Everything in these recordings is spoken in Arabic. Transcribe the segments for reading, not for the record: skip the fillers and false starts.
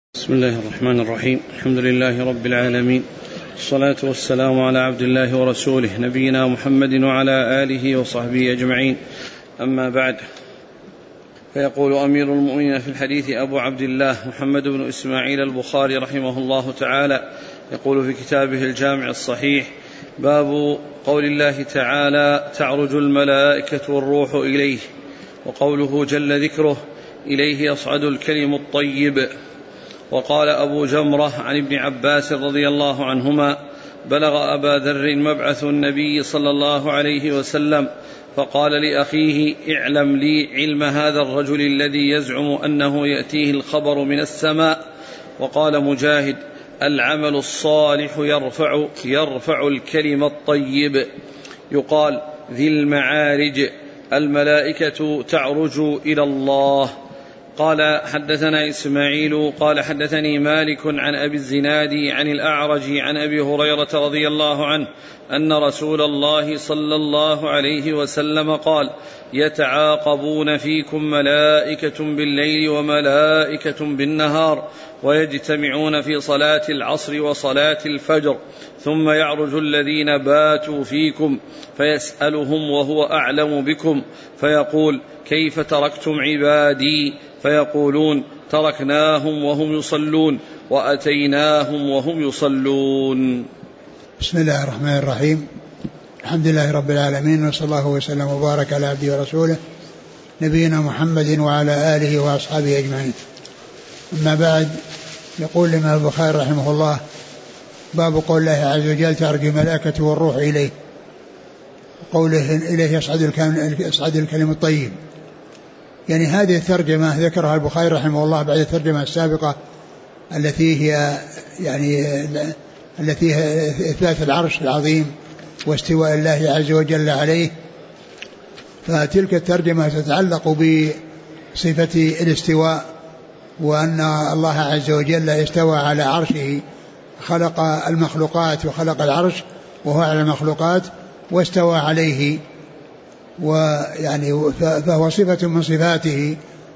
بسم الله الرحمن الرحيم. الحمد لله رب العالمين، الصلاة والسلام على عبد الله ورسوله نبينا محمد وعلى آله وصحبه أجمعين، أما بعد. فيقول أمير المؤمنين في الحديث أبو عبد الله محمد بن إسماعيل البخاري رحمه الله تعالى، يقول في كتابه الجامع الصحيح: باب قول الله تعالى: تعرج الملائكة والروح إليه، وقوله جل ذكره: إليه يصعد الكلم الطيب. وقال أبو جمرة عن ابن عباس رضي الله عنهما: بلغ أبا ذر مبعث النبي صلى الله عليه وسلم فقال لأخيه: اعلم لي علم هذا الرجل الذي يزعم أنه يأتيه الخبر من السماء. وقال مجاهد: العمل الصالح يرفع الكلم الطيب. يقال ذي المعارج، الملائكة تعرج إلى الله. قال: حدثنا إسماعيل قال: حدثني مالك عن أبي الزناد عن الأعرج عن أبي هريرة رضي الله عنه أن رسول الله صلى الله عليه وسلم قال: يتعاقبون فيكم ملائكة بالليل وملائكة بالنهار، ويجتمعون في صلاة العصر وصلاة الفجر، ثم يعرج الذين باتوا فيكم فيسألهم وهو أعلم بكم، فيقول: كيف تركتم عبادي؟ فيقولون: تركناهم وهم يصلون، وأتيناهم وهم يصلون. بسم الله الرحمن الرحيم. الحمد لله رب العالمين، وصلى الله وسلم وبارك على عبده ورسوله نبينا محمد وعلى آله وأصحابه أجمعين. أما بعد، يقول الإمام البخاري رحمه الله: باب قول الله عز وجل: تعرج الملائكة والروح إليه، قوله إليه يصعد الكلم الطيب. يعني هذه الترجمة ذكرها البخاري رحمه الله بعد الترجمة السابقة التي هي إثبات العرش العظيم واستواء الله عز وجل عليه. فتلك الترجمة تتعلق بصفة الاستواء، وأن الله عز وجل استوى على عرشه، خلق المخلوقات وخلق العرش وهو على المخلوقات واستوى عليه، ويعني فهو صفة من صفاته،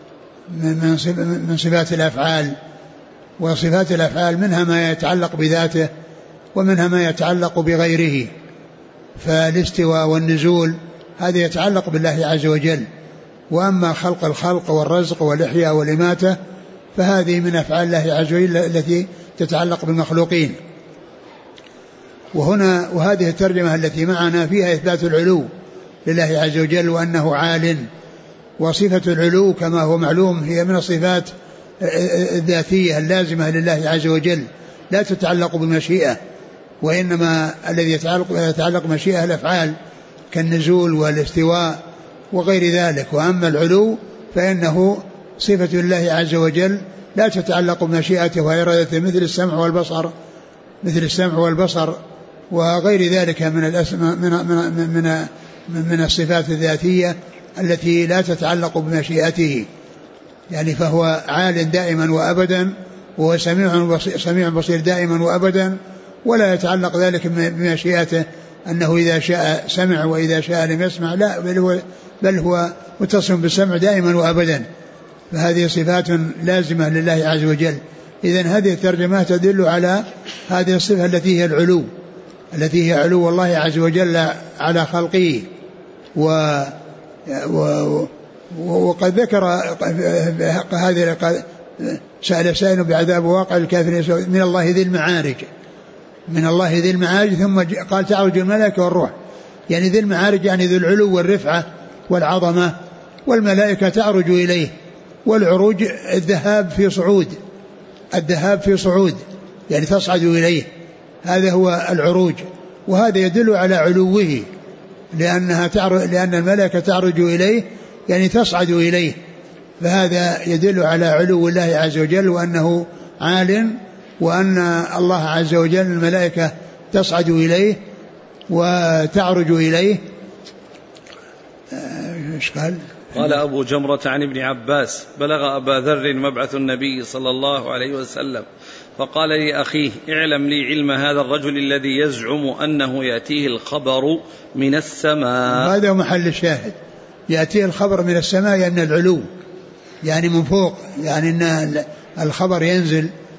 من صفات الأفعال. وصفات الأفعال منها ما يتعلق بذاته ومنها ما يتعلق بغيره. فالاستواء والنزول هذا يتعلق بالله عز وجل، وأما خلق الخلق والرزق والإحياء والإماتة فهذه من أفعال الله عز وجل التي تتعلق بالمخلوقين. وهذه الترجمة التي معنا فيها إثبات العلو لله عز وجل وأنه عال. وصفة العلو كما هو معلوم هي من الصفات الذاتية اللازمة لله عز وجل، لا تتعلق بمشيئة، وإنما الذي يتعلق بمشيئة الأفعال كالنزول والاستواء وغير ذلك. وأما العلو فإنه صفة الله عز وجل لا تتعلق بمشيئته وإرادته، مثل السمع والبصر وغير ذلك من الصفات الذاتية التي لا تتعلق بمشيئته. يعني فهو عال دائما وأبدا، وهو سميع بصير دائما وأبدا، ولا يتعلق ذلك بمشيئته أنه إذا شاء سمع وإذا شاء لم يسمع، لا، بل هو متصل بالسمع دائما وأبدا. فهذه صفات لازمة لله عز وجل. إذن هذه الترجمات تدل على هذه الصفة التي هي العلو، التي هي علو الله عز وجل على خلقه. وقد ذكر هذه، سأل سائل بعذاب واقع الكافرين من الله ذي المعارج، من الله ذي المعارج، ثم قال تعرج الملائكة والروح. يعني ذي المعارج يعني ذو العلو والرفعة والعظمة، والملائكة تعرج إليه. والعروج الذهاب في صعود، يعني تصعد إليه، هذا هو العروج. وهذا يدل على علوه، لأن الملائكة تعرج إليه يعني تصعد إليه، فهذا يدل على علو الله عز وجل وأنه عال، وأن الله عز وجل الملائكة تصعد إليه وتعرج إليه. قال أبو جمرة عن ابن عباس: بلغ أبا ذر مبعث النبي صلى الله عليه وسلم فقال لأخيه: اعلم لي علم هذا الرجل الذي يزعم أنه يأتيه الخبر من السماء. هذا محل الشاهد، يأتيه الخبر من السماء، يعني العلو، يعني من فوق، يعني أن الخبر ينزل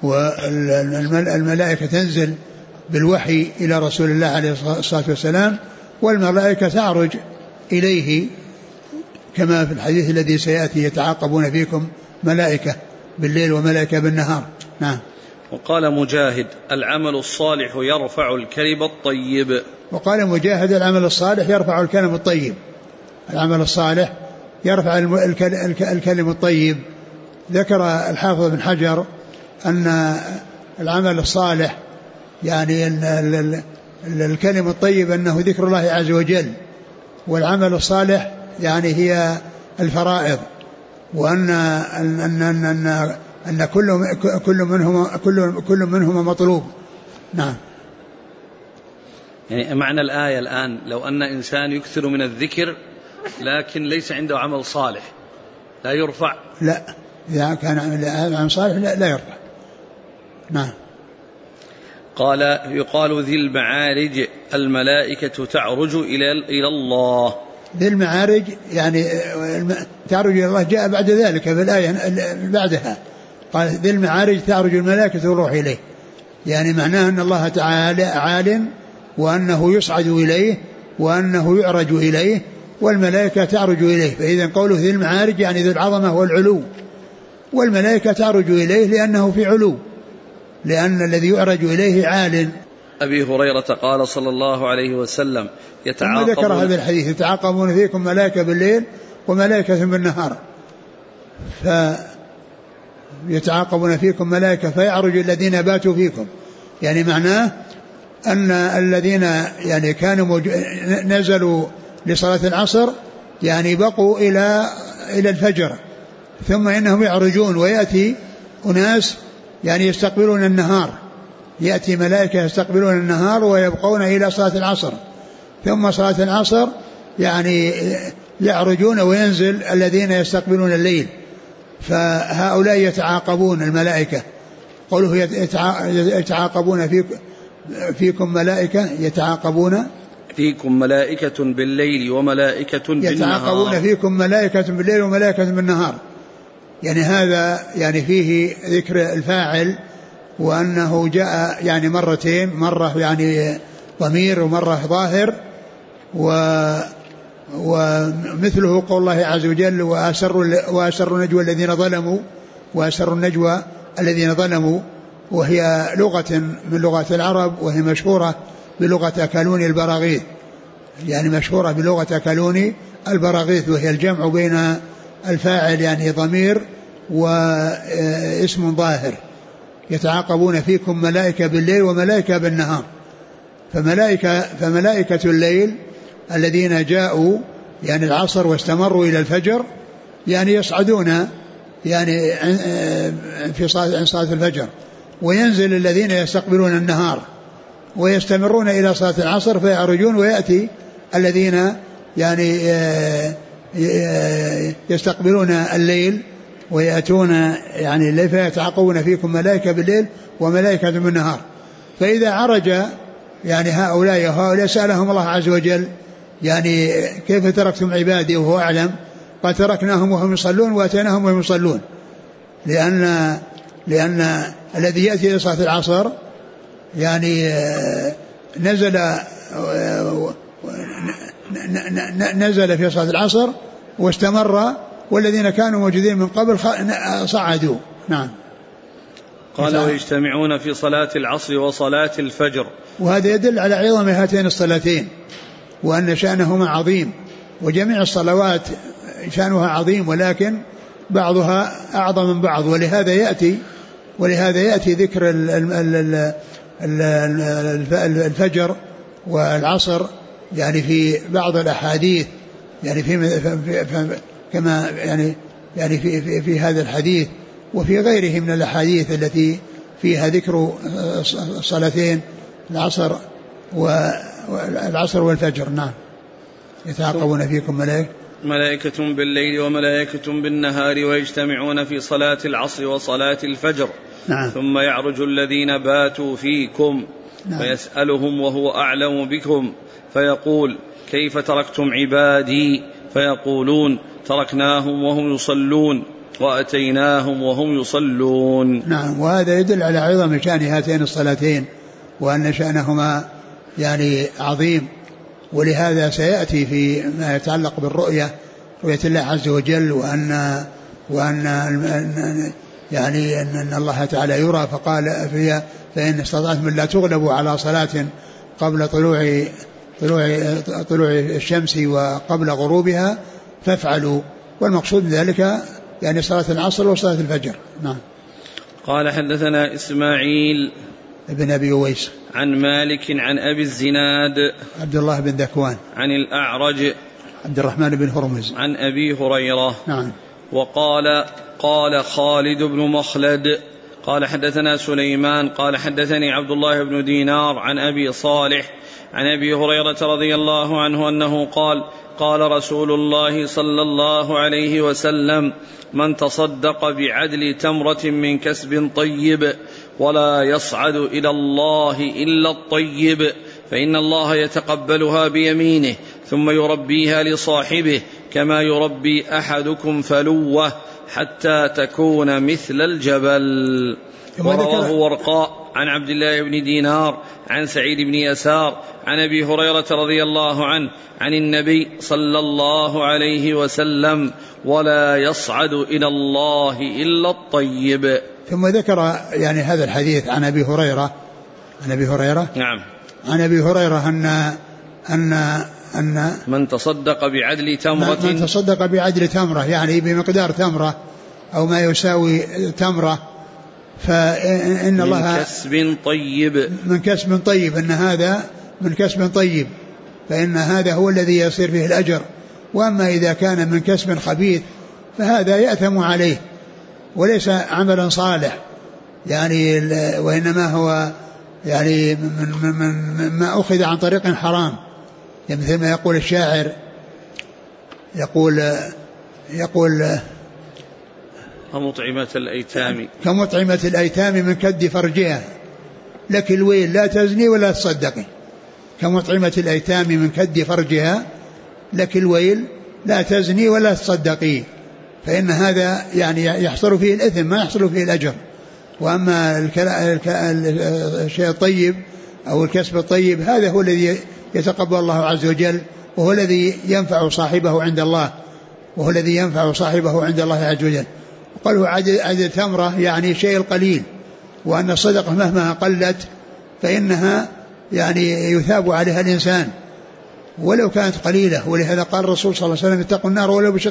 والملائكة تنزل بالوحي إلى رسول الله عليه الصلاة والسلام، والملائكة تعرج إليه كما في الحديث الذي سيأتي: يتعاقبون فيكم ملائكة بالليل وملائكة بالنهار. نعم. وقال مجاهد: العمل الصالح يرفع الكلم الطيب. وقال مجاهد: العمل الصالح يرفع الكلم الطيب. العمل الصالح يرفع الكلم الطيب. ذكر الحافظ بن حجر أن العمل الصالح يعني الكلم الطيب أنه ذكر الله عز وجل، والعمل الصالح يعني هي الفرائض، وأن أن كل منهما مطلوب. نعم. يعني معنى الآية الآن: لو أن إنسان يكثر من الذكر لكن ليس عنده عمل صالح لا يرفع؟ لا، إذا كان عمل صالح لا يرفع. نعم. قال: يقال ذي المعارج الملائكة تعرج إلى الله. ذي المعارج يعني تعرج إلى الله، جاء بعد ذلك في الآية بعدها قال: ذي المعارج تعرج الملائكة والروح إليه، يعني معناه أن الله تعالى عال، وأنه يصعد إليه، وأنه يعرج إليه، والملائكة تعرج إليه. فإذا قوله ذي المعارج يعني ذي العظمة والعلو، والملائكة تعرج إليه لأنه في علو، لأن الذي يعرج إليه عال. أبي هريرة قال صلى الله عليه وسلم: ثم ذكر هذا الحديث: يتعاقبون فيكم ملائكة بالليل وملائكة بالنهار. فيتعاقبون فيكم ملائكة فيعرج الذين باتوا فيكم، يعني معناه أن الذين يعني كانوا نزلوا لصلاة العصر يعني بقوا إلى الفجر، ثم إنهم يعرجون ويأتي أناس يعني يستقبلون النهار، يأتي ملائكة يستقبلون النهار ويبقون إلى صلاة العصر، ثم صلاة العصر يعني يعرجون وينزل الذين يستقبلون الليل، فهؤلاء يتعاقبون الملائكة. قوله يتعاقبون فيكم ملائكة، يتعاقبون فيكم ملائكة بالليل وملائكة بالنهار، يتعاقبون فيكم ملائكة بالليل وملائكة بالنهار، يعني هذا يعني فيه ذكر الفاعل، وأنه جاء يعني مرتين، مرة يعني ضمير ومرة ظاهر، ومثله قول الله عز وجل: وأسروا النجوى الذين ظلموا، وهي لغة من لغات العرب، وهي مشهورة بلغة أكالوني البراغيث، يعني مشهورة بلغة أكالوني البراغيث، وهي الجمع بين الفاعل يعني ضمير واسم ظاهر. يتعاقبون فيكم ملائكة بالليل وملائكة بالنهار، فملائكة الليل الذين جاءوا يعني العصر واستمروا إلى الفجر يعني يصعدون يعني في صلاة الفجر، وينزل الذين يستقبلون النهار ويستمرون إلى صلاة العصر فيعرجون، ويأتي الذين يعني يستقبلون الليل ويأتون يعني الليل، فيتعاقبون فيكم ملائكة بالليل وملائكة بالنهار. فإذا عرج يعني هؤلاء سألهم الله عز وجل يعني: كيف تركتم عبادي؟ وهو أعلم. قال: تركناهم وهم يصلون وأتيناهم وهم يصلون، لأن الذي يأتي إلى صلاة العصر يعني نزل في صلاة العصر واستمر، والذين كانوا موجودين من قبل صعدوا. نعم. قال: ويجتمعون في صلاة العصر وصلاة الفجر. وهذا يدل على عظم هاتين الصلاتين، وأن شأنهما عظيم، وجميع الصلوات شأنها عظيم، ولكن بعضها أعظم من بعض، ولهذا يأتي ذكر الفجر والعصر يعني في بعض الأحاديث، يعني كما يعني في هذا الحديث وفي غيره من الأحاديث التي فيها ذكر الصلاتين العصر والفجر. نعم. يتعاقبون فيكم ملائكة بالليل وملائكة بالنهار ويجتمعون في صلاة العصر وصلاة الفجر. نعم. ثم يعرج الذين باتوا فيكم. نعم. فيسألهم وهو أعلم بكم فيقول: كيف تركتم عبادي؟ فيقولون: تركناهم وهم يصلون. وأتيناهم وهم يصلون. نعم. وهذا يدل على عظم شأن هاتين الصلاتين وأن شأنهما يعني عظيم. ولهذا سيأتي في ما يتعلق بالرؤية، رؤية الله عز وجل، وأن يعني أن الله تعالى يرى، فقال فيها فإن استطعتم لا تغلبوا على صلاة قبل طلوع الشمس وقبل غروبها فافعلوا. والمقصود ذلك يعني صلاة العصر وصلاة الفجر. نعم. قال حدثنا إسماعيل ابن أبي أويس عن مالك عن أبي الزناد عبد الله بن ذكوان عن الأعرج عبد الرحمن بن هرمز عن أبي هريرة. نعم. وقال قال خالد بن مخلد قال حدثنا سليمان قال حدثني عبد الله بن دينار عن أبي صالح عن أبي هريرة رضي الله عنه أنه قال قال رسول الله صلى الله عليه وسلم من تصدق بعدل تمرة من كسب طيب ولا يصعد إلى الله إلا الطيب فإن الله يتقبلها بيمينه ثم يربيها لصاحبه كما يربي أحدكم فلوه حتى تكون مثل الجبل. ورواه ورقاء عن عبد الله بن دينار عن سعيد بن يسار عن أبي هريرة رضي الله عنه عن النبي صلى الله عليه وسلم ولا يصعد إلى الله إلا الطيب. ثم ذكر يعني هذا الحديث عن أبي هريرة نعم عن أبي هريرة أن من تصدق بعدل تمرة يعني بمقدار تمرة أو ما يساوي تمرة فإن الله من كسب طيب إن هذا من كسب طيب فإن هذا هو الذي يصير فيه الأجر. وأما إذا كان من كسب خبيث فهذا يأثم عليه وليس عملا صالح يعني وإنما هو يعني من ما أخذ عن طريق حرام. يعني مثل ما يقول الشاعر يقول كمطعمة الأيتام من كد فرجها لك الويل لا تزني ولا تصدقي. كمطعمة الأيتام من كد فرجها لك الويل لا تزني ولا تصدقي. فإن هذا يعني يحصل فيه الإثم ما يحصل فيه الأجر. وأما الشيء الطيب أو الكسب الطيب هذا هو الذي يتقبل الله عز وجل وهو الذي ينفع صاحبه عند الله عز وجل. وقالوا عدد تمرة يعني شيء القليل وأن الصدقة مهما قلت فإنها يعني يثاب عليها الإنسان ولو كانت قليلة. ولهذا قال الرسول صلى الله عليه وسلم اتقوا النار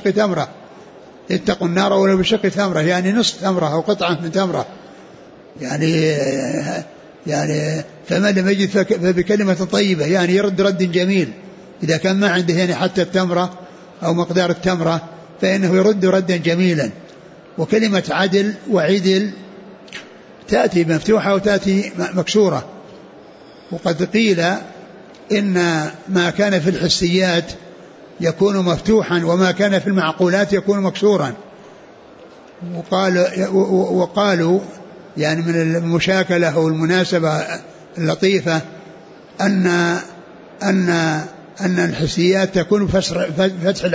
ولو بشق تمرة يعني نصف تمرة أو قطعة من تمرة يعني فما لم يجد فبكلمة طيبة يعني يرد رد جميل. إذا كان ما عنده يعني حتى التمرة أو مقدار التمرة فإنه يرد ردا جميلا. وكلمة عدل وعدل تأتي مفتوحة وتأتي مكسورة. وقد قيل إن ما كان في الحسيات يكون مفتوحا وما كان في المعقولات يكون مكسورا. وقالوا يعني من المشاكلة أو المناسبة اللطيفة أن الحسيات تكون فتح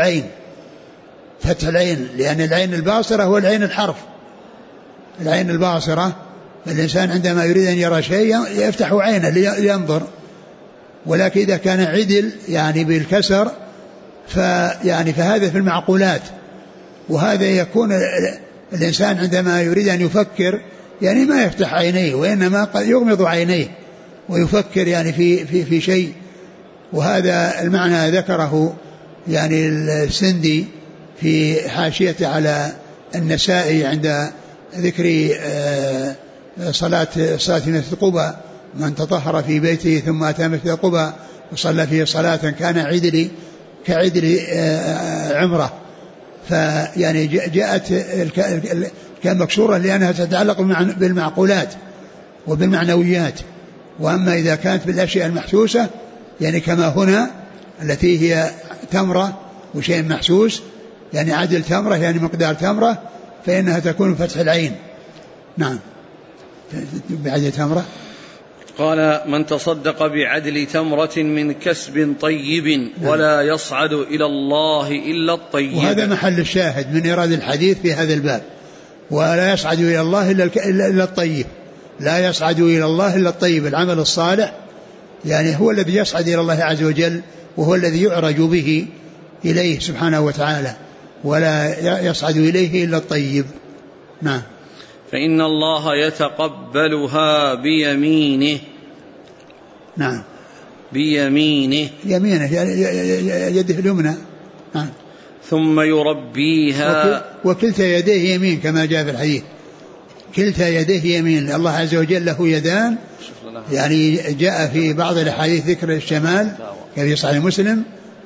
العين لأن العين الباصرة هو العين الحرف. العين الباصرة الإنسان عندما يريد أن يرى شيء يفتح عينه لينظر. ولكن إذا كان عدل يعني بالكسر فهذا في المعقولات. وهذا يكون الإنسان عندما يريد أن يفكر يعني ما يفتح عينيه وإنما يغمض عينيه ويفكر يعني في شيء. وهذا المعنى ذكره يعني السندي في حاشية على النسائي عند ذكر صلاة مسجد قباء من تطهر في بيته ثم أتى مسجد قباء وصلى فيه صلاة كان كعدل عمره. فيعني جاءت كان مكسورة لأنها تتعلق بالمعقولات وبالمعنويات. وأما إذا كانت بالأشياء المحسوسة يعني كما هنا التي هي تمرة وشيء محسوس يعني عدل تمرة يعني مقدار تمرة فإنها تكون فتح العين. نعم بعدل تمرة. قال: من تصدق بعدل تمرة من كسب طيب ولا يصعد إلى الله إلا الطيب. وهذا محل الشاهد من إيراد الحديث في هذا الباب، ولا يصعد إلى الله إلا الطيب، لا يصعد إلى الله إلا الطيب. العمل الصالح يعني هو الذي يصعد إلى الله عز وجل، وهو الذي يعرج به إليه سبحانه وتعالى، ولا يصعد إليه إلا الطيب. نعم. فإن الله يتقبلها بيمينه. نعم. بيمينه، يمينه يده اليمنى. نعم. ثم يربيها، وكلتا يديه يمين كما جاء في الحديث، كلتا يديه يمين. الله عز وجل له يدان، يعني جاء في بعض الأحاديث ذكر الشمال في صحيح مسلم،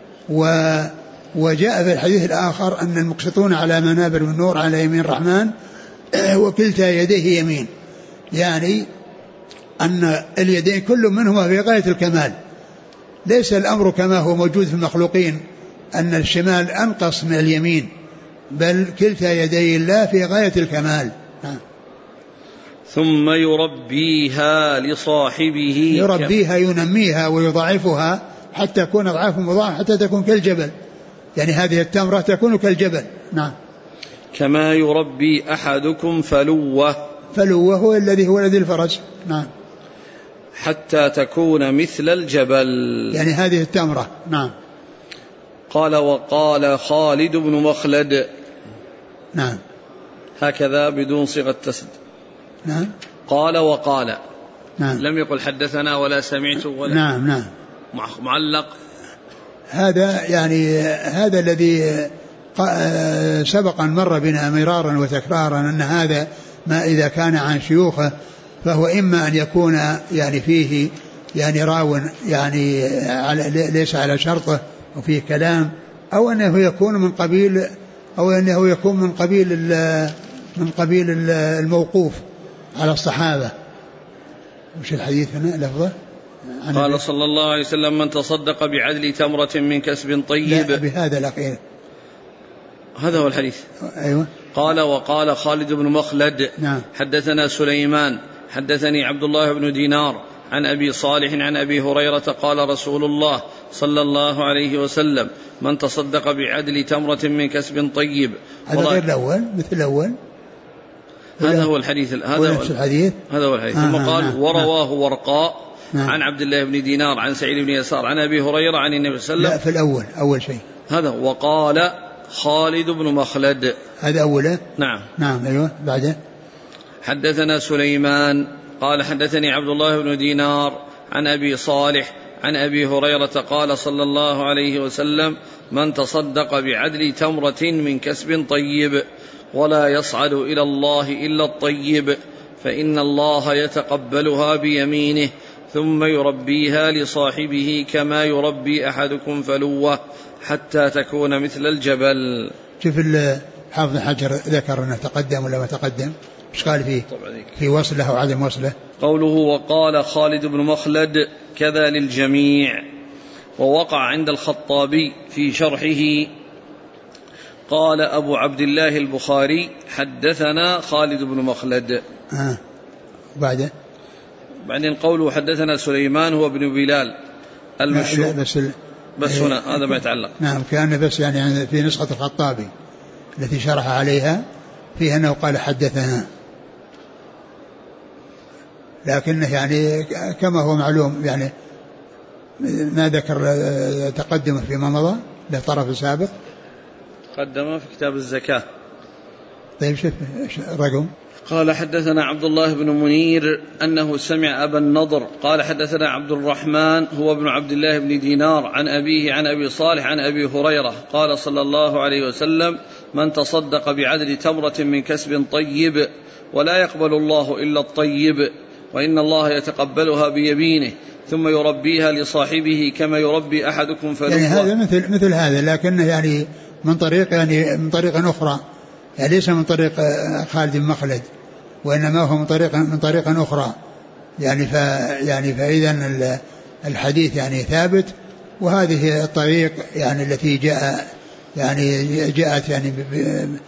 وجاء في الحديث الآخر أن المقسطون على منابر من نور على يمين الرحمن وكلتا يديه يمين، يعني أن اليدين كل منهما في غاية الكمال. ليس الأمر كما هو موجود في المخلوقين أن الشمال أنقص من اليمين، بل كلتا يدي الله في غاية الكمال. ثم يربيها لصاحبه، يربيها ينميها ويضاعفها حتى تكون أضعاف مضاعفة، حتى تكون كالجبل، يعني هذه التمرة تكون كالجبل. نعم. كما يربي أحدكم فلوة. فلوة هو الذي الفرج. نعم. حتى تكون مثل الجبل، يعني هذه التمرة. نعم. قال: وقال خالد بن مخلد. نعم. هكذا بدون صيغة تسد. نعم. قال وقال. نعم. لم يقل حدثنا ولا سمعت ولا. نعم. نعم. معلق. هذا يعني هذا الذي سبقا مر بنا مرارا وتكرارا أن هذا ما إذا كان عن شيوخه فهو إما أن يكون يعني فيه يعني راو يعني ليس على شرطه وفيه كلام، أو أنه يكون من قبيل الموقوف على الصحابة. وش الحديث هنا لفظه؟ قال صلى الله عليه وسلم: من تصدق بعدل تمرة من كسب طيب. لا، بهذا الأخير. هذا هو الحديث. أيوة. قال: وقال خالد بن مخلد. نعم. حدثنا سليمان حدثني عبد الله بن دينار عن أبي صالح عن أبي هريرة قال رسول الله صلى الله عليه وسلم: من تصدق بعدل تمرة من كسب طيب. هذا غير الأول، مثل الأول. هذا هو الحديث. هذا هو الحديث. ثم قال: ورواه ورقاء عن عبد الله بن دينار عن سعيد بن يسار عن أبي هريرة عن النبي صلى الله عليه وسلم. لا، في الأول أول شيء هذا. وقال خالد بن مخلد. هذا أوله. نعم. نعم. أيوة. بعده. حدثنا سليمان قال حدثني عبد الله بن دينار عن أبي صالح عن أبي هريرة قال صلى الله عليه وسلم: من تصدق بعدل تمرة من كسب طيب ولا يصعد إلى الله إلا الطيب فإن الله يتقبلها بيمينه ثم يربيها لصاحبه كما يربي أحدكم فلوة حتى تكون مثل الجبل. شوف حافظ حجر ذكر أنه تقدم ولا ما تقدم، ايش قال فيه؟ في وصله أو عدم وصله؟ قوله: وقال خالد بن مخلد كذا للجميع. ووقع عند الخطابي في شرحه قال أبو عبد الله البخاري: حدثنا خالد بن مخلد. بعدين قوله: حدثنا سليمان هو بن بلال المشهور. بس هنا هذا ما يتعلق. نعم. كان بس يعني في نسخة الخطابي التي شرح عليها فيها أنه قال حدثنا، لكنه يعني كما هو معلوم يعني ما ذكر تقدمه فيما مضى لطرف سابق، قدمه في كتاب الزكاة. طيب شوف الرقم. قال: حدثنا عبد الله بن منير أنه سمع أبا النضر قال: حدثنا عبد الرحمن هو ابن عبد الله بن دينار عن أبيه عن أبي صالح عن أبي هريرة قال صلى الله عليه وسلم: من تصدق بعدل تمرة من كسب طيب ولا يقبل الله إلا الطيب وإن الله يتقبلها بيمينه ثم يربيها لصاحبه كما يربي أحدكم فلوة. يعني هذا مثل هذا، لكنه يعني من طريق أخرى، يعني ليس من طريق خالد بن مخلد، وإنما هو من طريق أخرى، يعني فإذا الحديث يعني ثابت، وهذه الطريق يعني التي جاءت يعني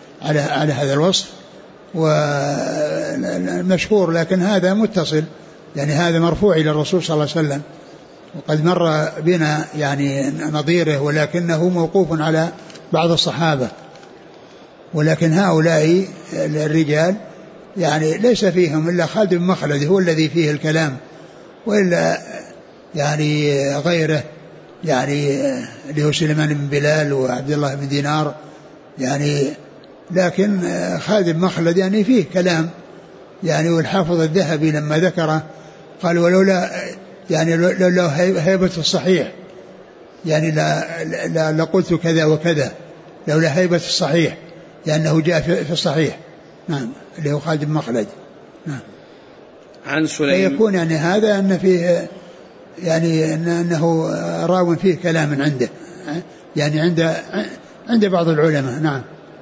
على هذا الوصف والمشهور، لكن هذا متصل يعني هذا مرفوع إلى الرسول صلى الله عليه وسلم، وقد مر بنا يعني نظيره ولكنه موقوف على بعض الصحابة. ولكن هؤلاء الرجال يعني ليس فيهم إلا خالد بن مخلد هو الذي فيه الكلام، وإلا يعني غيره يعني اللي هو سليمان بن بلال وعبد الله بن دينار يعني، لكن خالد بن مخلد يعني فيه كلام يعني. والحافظ الذهبي لما ذكره قال ولولا يعني لولا هيبة الصحيح يعني لا لقلت كذا وكذا، لولا هيبة الصحيح لأنه جاء في الصحيح. نعم اللي هو خالد بن مخلد. نعم. عن سليم فيكون يعني هذا أن فيه يعني أنه راو فيه كلام عنده يعني عند بعض العلماء. نعم.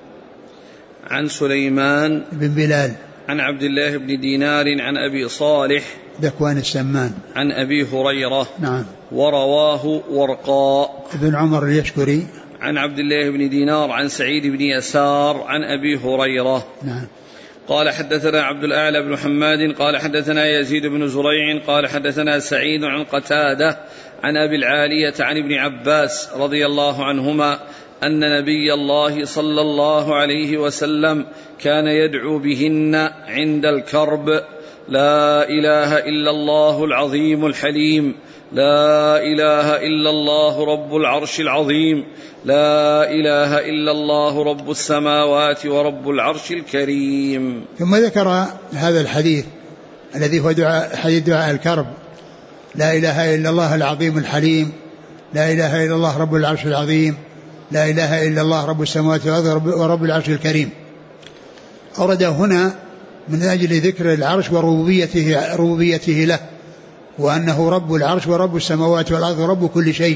عن سليمان بن بلال عن عبد الله بن دينار عن أبي صالح ذكوان السمان عن أبي هريرة. نعم. ورواه ورقاء ابن عمر اليشكري عن عبد الله بن دينار عن سعيد بن يسار عن أبي هريرة. نعم. قال حدثنا عبد الأعلى بن حماد قال حدثنا يزيد بن زريع قال حدثنا سعيد عن قتادة عن أبي العالية عن ابن عباس رضي الله عنهما أن نبي الله صلى الله عليه وسلم كان يدعو بهن عند الكرب: لا إله إلا الله العظيم الحليم، لا إله إلا الله رب العرش العظيم، لا إله إلا الله رب السماوات ورب العرش الكريم. ثم ذكر هذا الحديث الذي هو حديث دعاء الكرب: لا إله إلا الله العظيم الحليم، لا إله إلا الله رب العرش العظيم، لا إله إلا الله رب السماوات والأرض ورب العرش الكريم. أورده هنا من أجل ذكر العرش وربوبيته له، وأنه رب العرش ورب السماوات والأرض ورب كل شيء.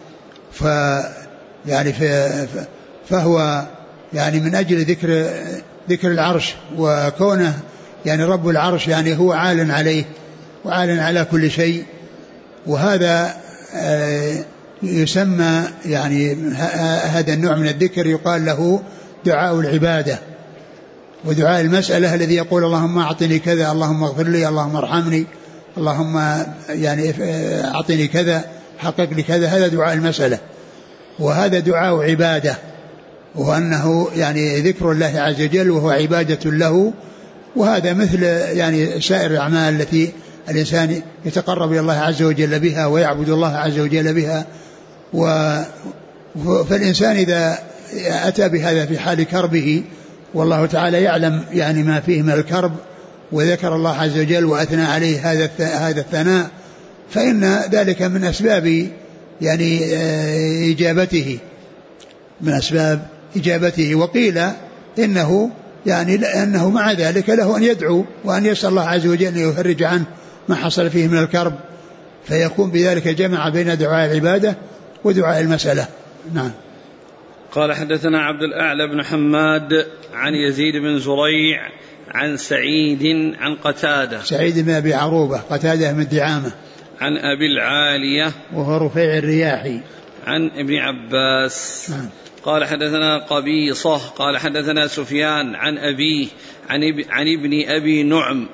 فهو يعني من أجل ذكر العرش وكونه يعني رب العرش يعني هو عال عليه وعال على كل شيء. وهذا يسمى يعني هذا النوع من الذكر يقال له دعاء العبادة ودعاء المسألة، الذي يقول اللهم أعطني كذا، اللهم اغفر لي، اللهم ارحمني، اللهم يعني أعطني كذا، حقق لي كذا. هذا دعاء المسألة، وهذا دعاء عبادة، وأنه يعني ذكر الله عز وجل وهو عبادة له. وهذا مثل يعني سائر الأعمال التي الإنسان يتقرب إلى الله عز وجل بها ويعبد الله عز وجل بها. فالإنسان إذا أتى بهذا في حال كربه والله تعالى يعلم يعني ما فيه من الكرب، وذكر الله عز وجل وأثنى عليه هذا الثناء، فإن ذلك من أسباب يعني إجابته، من أسباب إجابته. وقيل إنه يعني أنه مع ذلك له أن يدعو وأن يسأل الله عز وجل أن يفرج عنه ما حصل فيه من الكرب، فيكون بذلك جمع بين دعاء العبادة ودعاء المسألة. نعم. قال حدثنا عبد الأعلى بن حماد عن يزيد بن زريع عن سعيد عن قتادة، سعيد بن أبي عروبة، قتادة من دعامة، عن أبي العالية وهو رفيع الرياحي، عن ابن عباس. نعم. قال حدثنا قبيصة قال حدثنا سفيان عن أبيه عن ابن أبي نعم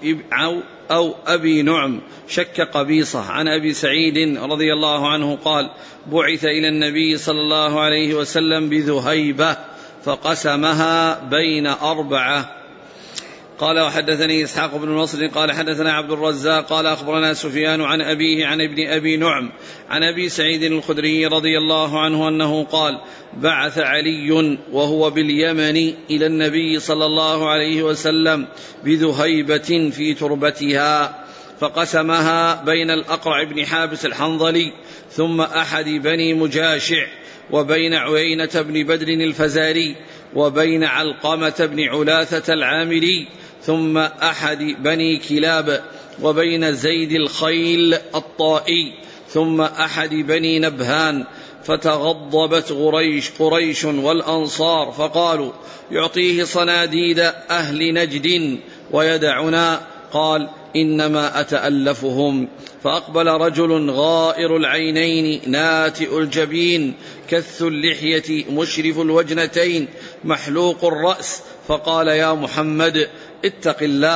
أو أبي نعم شك قبيصة عن أبي سعيد رضي الله عنه قال: بعث إلى النبي صلى الله عليه وسلم بذهيبة فقسمها بين 4. قال وحدثني إسحاق بن نصر قال حدثنا عبد الرزاق قال أخبرنا سفيان عن أبيه عن ابن أبي نعم عن أبي سعيد الخدري رضي الله عنه أنه قال: بعث علي وهو باليمن إلى النبي صلى الله عليه وسلم بذهيبة في تربتها فقسمها بين الأقرع بن حابس الحنظلي ثم أحد بني مجاشع وبين عيينة بن بدر الفزاري وبين علقمة بن علاثة العامري ثم أحد بني كلاب وبين زيد الخيل الطائي ثم أحد بني نبهان. فتغضبت قريش والأنصار فقالوا: يعطيه صناديد أهل نجد ويدعنا. قال: إنما أتألفهم. فأقبل رجل غائر العينين ناتئ الجبين كث اللحية مشرف الوجنتين محلوق الرأس، فقال: يا محمد اتق الله،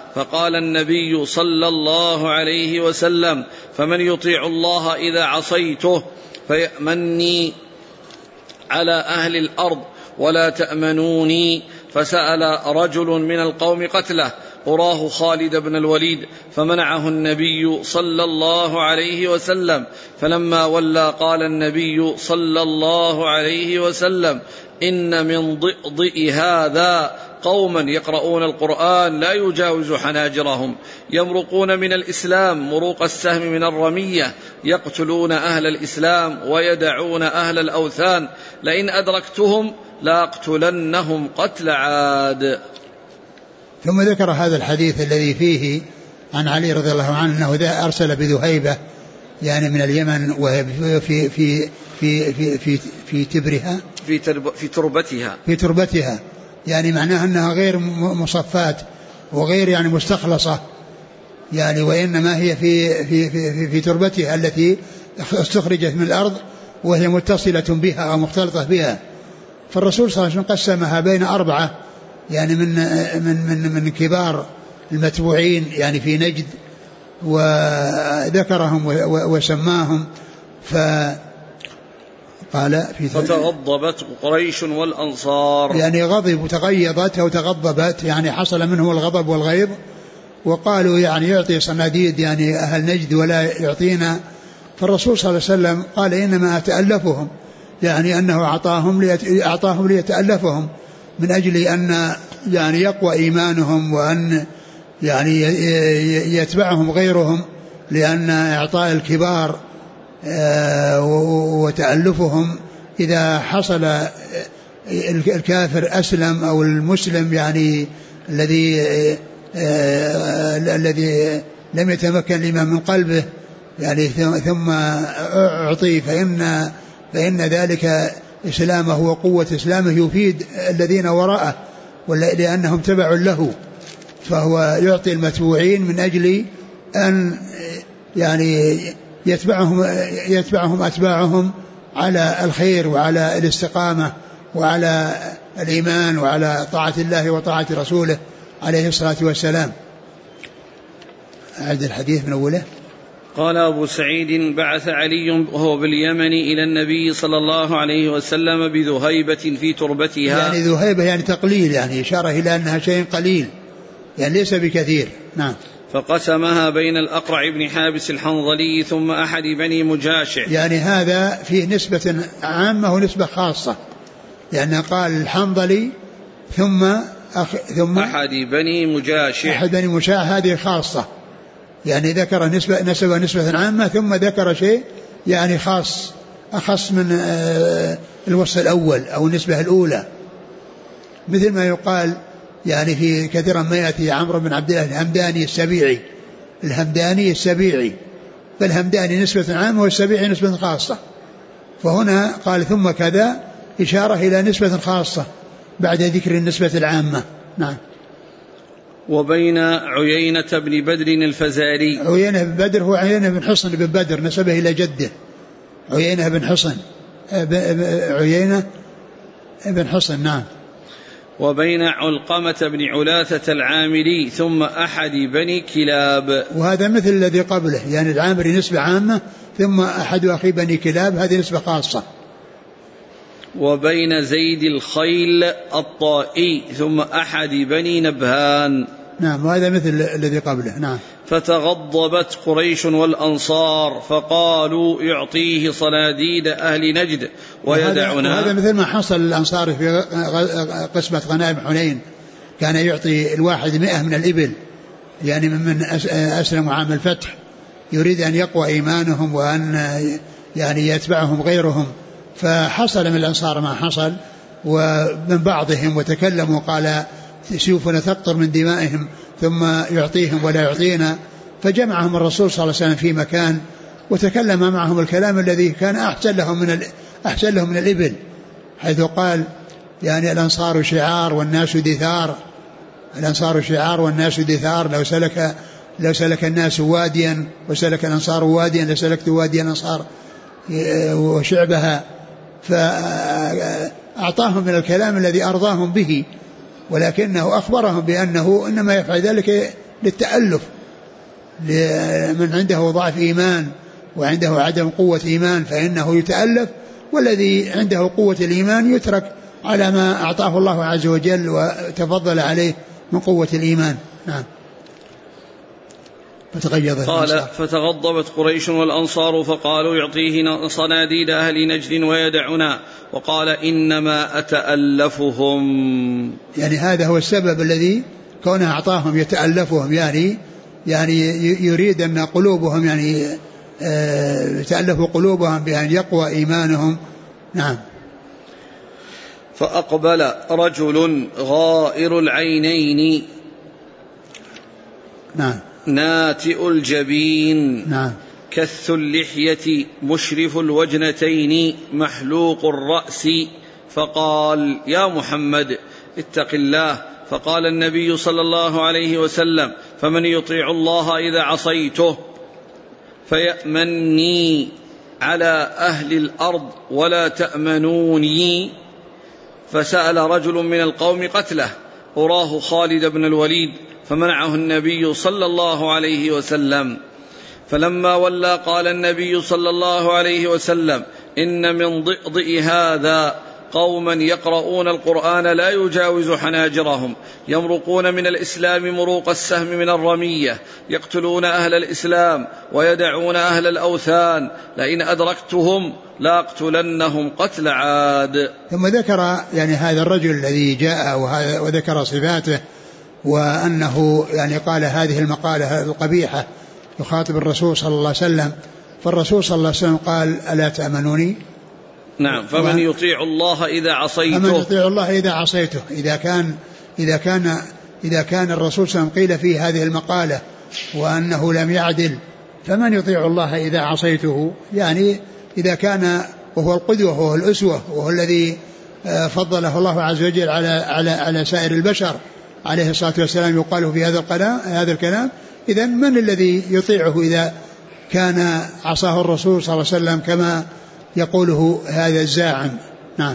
فقال النبي صلى الله عليه وسلم: فمن يطيع الله إذا عصيته فيأمني على أهل الأرض ولا تأمنوني. فسأل رجل من القوم قتله أراه خالد بن الوليد، فمنعه النبي صلى الله عليه وسلم. فلما ولى قال النبي صلى الله عليه وسلم: إن من ضئضئ هذا قوما يقرؤون القرآن لا يجاوز حناجرهم، يمرقون من الإسلام مروق السهم من الرمية، يقتلون أهل الإسلام ويدعون أهل الأوثان، لئن أدركتهم لأقتلنهم قتل عاد. ثم ذكر هذا الحديث الذي فيه عن علي رضي الله عنه أنه أرسل بذهيبة يعني من اليمن، وهي في تبرها في تربتها، يعني معناها أنها غير مصفات وغير يعني مستخلصة، يعني وإنما هي في تربتها التي استخرجت من الأرض وهي متصلة بها أو مختلطة بها. فالرسول صلى الله عليه وسلم قسمها بين 4 يعني من كبار المتبوعين يعني في نجد، وذكرهم وسماهم. فقال فتغضبت قريش والأنصار، يعني غضب وتغيظت أو تغضبت، يعني حصل منه الغضب والغيظ، وقالوا يعني يعطي صناديد يعني أهل نجد ولا يعطينا. فالرسول صلى الله عليه وسلم قال إنما أتألفهم، يعني أنه أعطاهم ليتألفهم من أجل أن يعني يقوى إيمانهم، وأن يعني يتبعهم غيرهم، لأن إعطاء الكبار وتألفهم إذا حصل الكافر أسلم أو المسلم يعني الذي لم يتمكن لما من قلبه يعني ثم أعطي، فإن ذلك إسلامه وقوة إسلامه يفيد الذين وراءه لأنهم تبع له. فهو يعطي المتبوعين من أجل أن يعني يتبعهم أتباعهم على الخير وعلى الاستقامة وعلى الإيمان وعلى طاعة الله وطاعة رسوله عليه الصلاة والسلام. أعد الحديث من أوله. قال أبو سعيد: بعث علي وهو باليمن إلى النبي صلى الله عليه وسلم بذهيبة في تربتها. يعني ذهيبة يعني تقليل، يعني إشارة إلى أنها شيء قليل يعني ليس بكثير. نعم. فقسمها بين الأقرع بن حابس الحنظلي ثم أحد بني مجاشع. يعني هذا فيه نسبة عامة ونسبة خاصة، لأنه قال الحنظلي ثم أحد بني مجاشع. أحد بني مجاشع هذه خاصة، يعني ذكر نسبة عامة ثم ذكر شيء يعني خاص أخص من الوصف الأول أو النسبة الأولى، مثل ما يقال يعني في كثيرا ما يأتي عمرو بن عبد الله الهمداني السبيعي، فالهمداني نسبة عامة والسبيعي نسبة خاصة. فهنا قال ثم كذا إشارة إلى نسبة خاصة بعد ذكر النسبة العامة. نعم. وبين عيينة بن بدر الفزاري. عيينة بن بدر هو عيينة بن حصن بن بدر، نسبه إلى جده عيينة بن حصن عيينة بن حصن. نعم. وبين علقمة بن علاثة العامري ثم أحد بني كلاب. وهذا مثل الذي قبله، يعني العامري نسبة عامة ثم أحد أخي بني كلاب هذه نسبة خاصة. وبين زيد الخيل الطائي ثم أحد بني نبهان. نعم. وهذا مثل الذي قبله. نعم. فتغضبت قريش والأنصار فقالوا يعطيه صناديد أهل نجد ويدعنا. وهذا مثل ما حصل الأنصار في قسمة غنائم حنين، كان يعطي الواحد 100 من الإبل، يعني من أسلم عام الفتح، يريد أن يقوى إيمانهم وأن يعني يتبعهم غيرهم. فحصل من الأنصار ما حصل ومن بعضهم، وتكلموا قال سيوفنا تقطر من دمائهم ثم يعطيهم ولا يعطينا. فجمعهم الرسول صلى الله عليه وسلم في مكان وتكلم معهم الكلام الذي كان أحسن لهم من الإبل، حيث قال يعني الأنصار شعار والناس دثار، الأنصار شعار والناس دثار، لو سلك الناس واديا وسلك الأنصار واديا لسلكت وادي الأنصار وشعبها. فأعطاهم من الكلام الذي أرضاهم به، ولكنه أخبرهم بأنه إنما يفعل ذلك للتألف، من عنده ضعف إيمان وعنده عدم قوة إيمان فإنه يتألف، والذي عنده قوة الإيمان يترك على ما أعطاه الله عز وجل وتفضل عليه من قوة الإيمان. نعم. قال فتغضبت قريش والأنصار فقالوا يعطيه صناديد أهل نجد ويدعنا، وقال إنما أتألفهم. يعني هذا هو السبب الذي كونه أعطاهم يتألفهم، يعني يريد أن قلوبهم يعني تألف قلوبهم بأن يقوى إيمانهم. نعم. فأقبل رجل غائر العينين نعم ناتئ الجبين نعم كث اللحية مشرف الوجنتين محلوق الرأس، فقال يا محمد اتق الله. فقال النبي صلى الله عليه وسلم فمن يطيع الله إذا عصيته فيأمنني على أهل الأرض ولا تأمنوني. فسأل رجل من القوم قتله أراه خالد بن الوليد فمنعه النبي صلى الله عليه وسلم. فلما ولى قال النبي صلى الله عليه وسلم إن من ضئضئ هذا قوما يقرؤون القرآن لا يجاوز حناجرهم يمرقون من الإسلام مروق السهم من الرمية يقتلون أهل الإسلام ويدعون أهل الأوثان لئن أدركتهم لاقتلنهم قتل عاد. ثم ذكر يعني هذا الرجل الذي جاء وذكر صفاته وأنه يعني قال هذه المقالة القبيحة يخاطب الرسول صلى الله عليه وسلم. فالرسول صلى الله عليه وسلم قال ألا تأمنوني؟ نعم. فمن يطيع الله إذا عصيته، فمن يطيع الله إذا عصيته. إذا كان الرسول صلى الله عليه وسلم قيل فيه هذه المقالة وأنه لم يعدل، فمن يطيع الله إذا عصيته، يعني إذا كان وهو القدوة وهو الأسوة وهو الذي فضله الله عز وجل على سائر البشر عليه الصلاة والسلام يقال في هذا الكلام، إذن من الذي يطيعه إذا كان عصاه الرسول صلى الله عليه وسلم كما يقوله هذا الزاعم؟ نعم.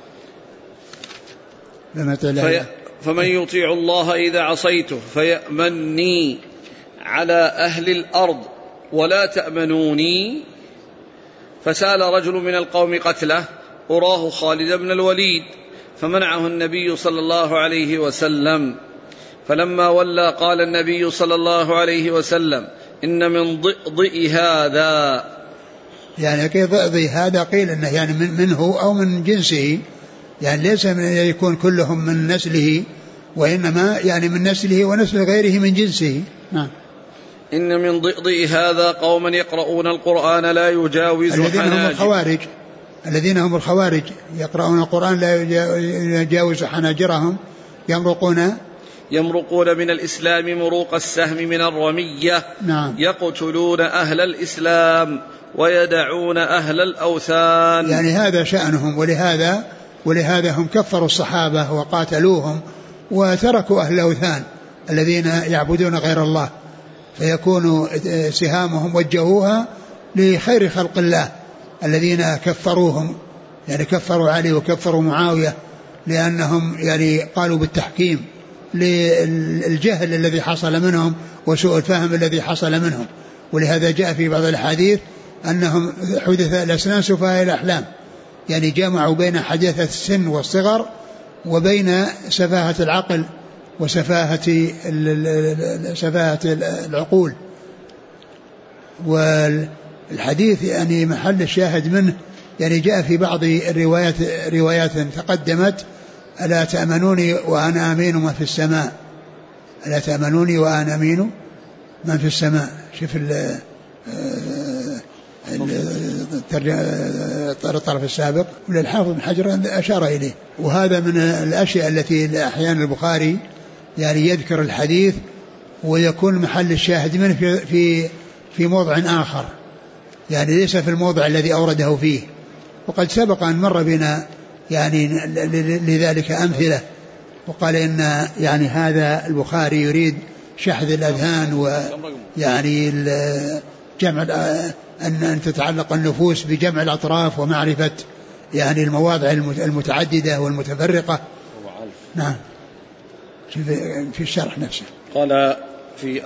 فمن يطيع الله إذا عصيته فيأمنني على أهل الأرض ولا تأمنوني. فسأل رجل من القوم قتله أراه خالد بن الوليد فمنعه النبي صلى الله عليه وسلم. فلما ولى قال النبي صلى الله عليه وسلم إن من ضئضئ هذا، يعني كيف ضئضئ هذا قيل إنه يعني منه أو من جنسه، يعني ليس من يكون كلهم من نسله وإنما يعني من نسله ونسل غيره من جنسه. نعم. إن من ضئضئ هذا قوما يقرؤون القرآن لا يجاوز الذين هم الخوارج يقرؤون القرآن لا يجاوز حناجرهم يمرقون من الإسلام مروق السهم من الرمية. نعم. يقتلون أهل الإسلام ويدعون أهل الأوثان، يعني هذا شأنهم. ولهذا هم كفروا الصحابة وقاتلوهم وتركوا أهل الأوثان الذين يعبدون غير الله، فيكون سهامهم وجهوها لخير خلق الله الذين كفروهم، يعني كفروا علي وكفروا معاوية لأنهم يعني قالوا بالتحكيم للجهل الذي حصل منهم وسوء الفهم الذي حصل منهم. ولهذا جاء في بعض الحديث أنهم حدث الأسنان سفهاء الأحلام، يعني جمعوا بين حدثة السن والصغر وبين سفاهة العقل وسفاهة العقول. والحديث يعني محل الشاهد منه يعني جاء في بعض روايات تقدمت ألا تأمنوني وأنا أمين من في السماء، ألا تأمنوني وأنا أمين من في السماء. شوف الطرف السابق والحافظ بن حجر أشار إليه. وهذا من الأشياء التي أحيانا البخاري يعني يذكر الحديث ويكون محل الشاهد منه في موضع آخر، يعني ليس في الموضع الذي أورده فيه. وقد سبق أن مر بنا يعني لذلك أمثلة، وقال إن يعني هذا البخاري يريد شحذ الأذهان ويعني جمع أن تتعلق النفوس بجمع الأطراف ومعرفة يعني المواضع المتعددة والمتفرقة. نعم. في الشرح نفسه قال في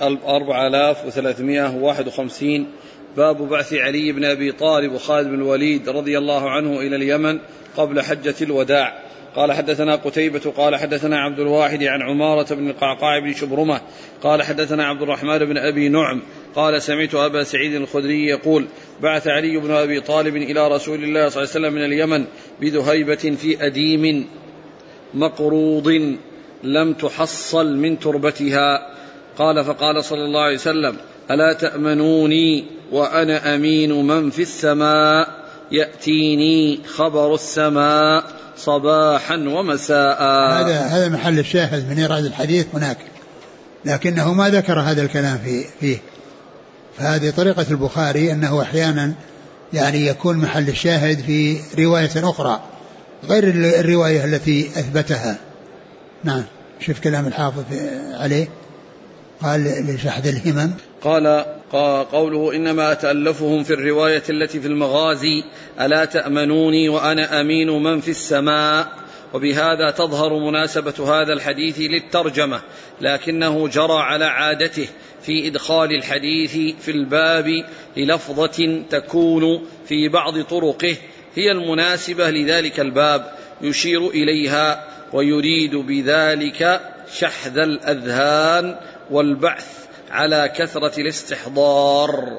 4351 باب بعث علي بن أبي طالب وخالد بن الوليد رضي الله عنه إلى اليمن قبل حجة الوداع. قال حدثنا قتيبة قال حدثنا عبد الواحد عن عمارة بن القعقاع بن شبرمة قال حدثنا عبد الرحمن بن أبي نعم قال سمعت أبا سعيد الخدري يقول بعث علي بن أبي طالب إلى رسول الله صلى الله عليه وسلم من اليمن بذهيبة في أديم مقروض لم تحصل من تربتها. قال فقال صلى الله عليه وسلم ألا تأمنوني وأنا أمين من في السماء يأتيني خبر السماء صباحا ومساء. هذا محل الشاهد من إيراد الحديث هناك، لكنه ما ذكر هذا الكلام فيه. فهذه طريقة البخاري أنه أحيانا يعني يكون محل الشاهد في رواية أخرى غير الرواية التي أثبتها. نعم. شوف كلام الحافظ عليه قال لشحذ الهمم قال قوله إنما أتألفهم في الرواية التي في المغازي ألا تأمنوني وأنا أمين من في السماء. وبهذا تظهر مناسبة هذا الحديث للترجمة، لكنه جرى على عادته في إدخال الحديث في الباب للفظة تكون في بعض طرقه هي المناسبة لذلك الباب يشير إليها، ويريد بذلك شحذ الأذهان والبعث على كثرة الاستحضار.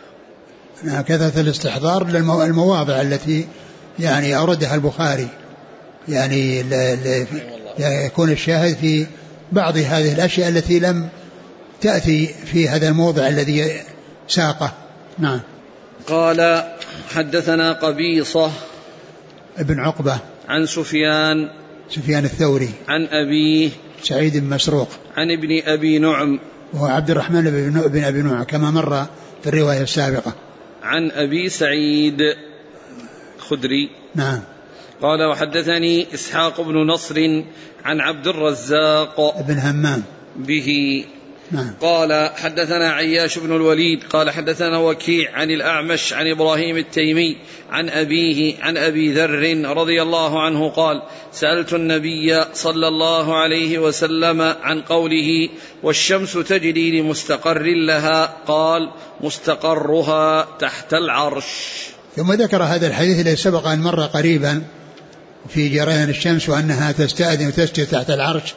كثرة الاستحضار للمواضع التي يعني أوردها البخاري، يعني يكون الشاهد في بعض هذه الأشياء التي لم تأتي في هذا الموضع الذي ساقه. نعم. قال حدثنا قبيصة ابن عقبة عن سفيان الثوري عن أبيه سعيد بن مسروق عن ابن أبي نعم وهو عبد الرحمن بن أبي نعم كما مر في الرواية السابقة عن أبي سعيد خدري. نعم. قال وحدثني إسحاق بن نصر عن عبد الرزاق بن همام به. نعم. قال حدثنا عياش بن الوليد قال حدثنا وكيع عن الأعمش عن إبراهيم التيمي عن أبيه عن أبي ذر رضي الله عنه قال سألت النبي صلى الله عليه وسلم عن قوله والشمس تجري لمستقر لها قال مستقرها تحت العرش. ثم ذكر هذا الحديث الذي سبق أن مر قريبا في جريان الشمس وأنها تستأذن وتسجد تحت العرش،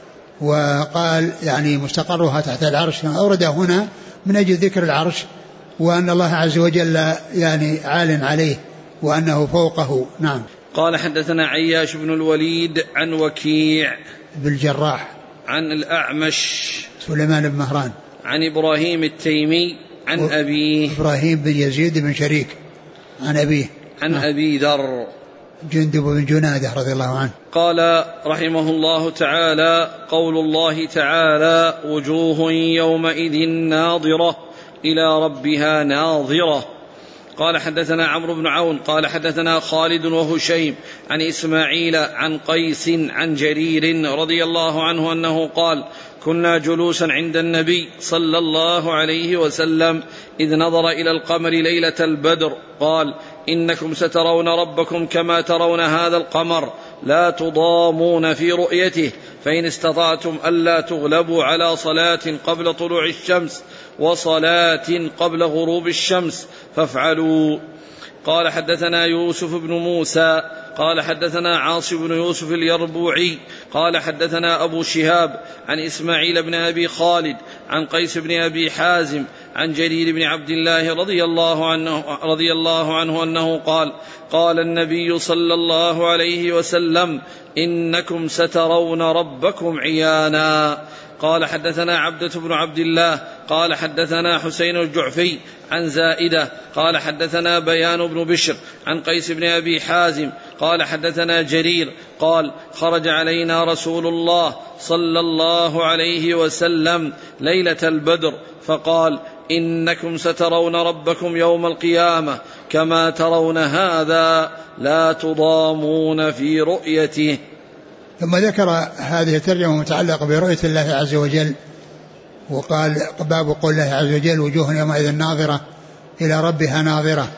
وقال يعني مستقرها تحت العرش، أورد هنا من أجل ذكر العرش وأن الله عز وجل يعني عال عليه وأنه فوقه. نعم. قال حدثنا عياش بن الوليد عن وكيع بالجراح عن الأعمش سليمان بن مهران عن إبراهيم التيمي عن أبيه إبراهيم بن يزيد بن شريك عن أبيه عن أبي ذر جندب بن جنادة رضي الله عنه. قال رحمه الله تعالى قول الله تعالى وجوه يومئذ ناظرة إلى ربها ناظرة. قال حدثنا عمرو بن عون قال حدثنا خالد وهشيم عن إسماعيل عن قيس عن جرير رضي الله عنه أنه قال كنا جلوسا عند النبي صلى الله عليه وسلم إذ نظر إلى القمر ليلة البدر قال إنكم سترون ربكم كما ترون هذا القمر لا تضامون في رؤيته فإن استطعتم ألا تغلبوا على صلاة قبل طلوع الشمس وصلاة قبل غروب الشمس فافعلوا. قال حدثنا يوسف بن موسى قال حدثنا عاصم بن يوسف اليربوعي قال حدثنا أبو شهاب عن إسماعيل بن أبي خالد عن قيس بن أبي حازم عن جرير بن عبد الله رضي الله عنه أنه قال قال النبي صلى الله عليه وسلم إنكم سترون ربكم عيانا. قال حدثنا عبدة بن عبد الله قال حدثنا حسين الجعفي عن زائدة قال حدثنا بيان بن بشر عن قيس بن أبي حازم قال حدثنا جرير قال خرج علينا رسول الله صلى الله عليه وسلم ليلة البدر فقال إنكم سترون ربكم يوم القيامة كما ترون هذا لا تضامون في رؤيته. ثم ذكر هذه الترجمة متعلقة برؤية الله عز وجل، وقال باب قول الله عز وجل وجوه يومئذ ناظرة إلى ربها ناظرة،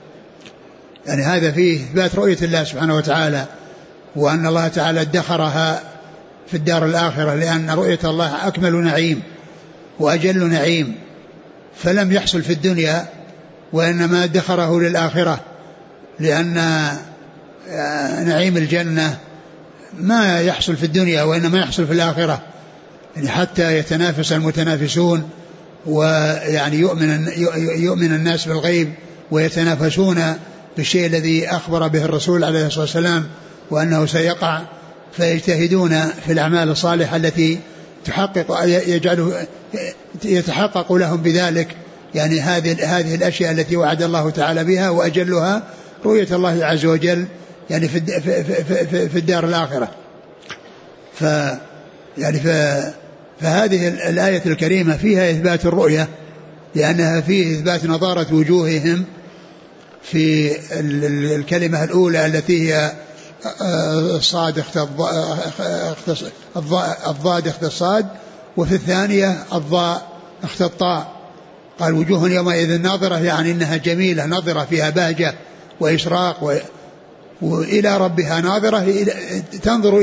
يعني هذا فيه إثبات رؤية الله سبحانه وتعالى وأن الله تعالى ادخرها في الدار الآخرة، لأن رؤية الله أكمل نعيم وأجل نعيم، فلم يحصل في الدنيا وإنما ادخره للآخرة، لأن نعيم الجنة ما يحصل في الدنيا وإنما يحصل في الآخرة، يعني حتى يتنافس المتنافسون، ويعني يؤمن الناس بالغيب ويتنافسون بالشيء الذي أخبر به الرسول عليه الصلاة والسلام وأنه سيقع، فيجتهدون في الأعمال الصالحة التي يتحقق لهم بذلك، يعني هذه الأشياء التي وعد الله تعالى بها، وأجلها رؤية الله عز وجل يعني في الدار الآخرة. فهذه الآية الكريمة فيها إثبات الرؤية، لأنها فيه إثبات نضارة وجوههم في الكلمة الأولى التي هي الضاد اخت الصاد، وفي الثانية الضاء اخت الطاء. قال وجوه يومئذ ناظرة، يعني إنها جميلة ناظرة فيها بهجة وإشراق، وإلى ربها ناظرة، تنظر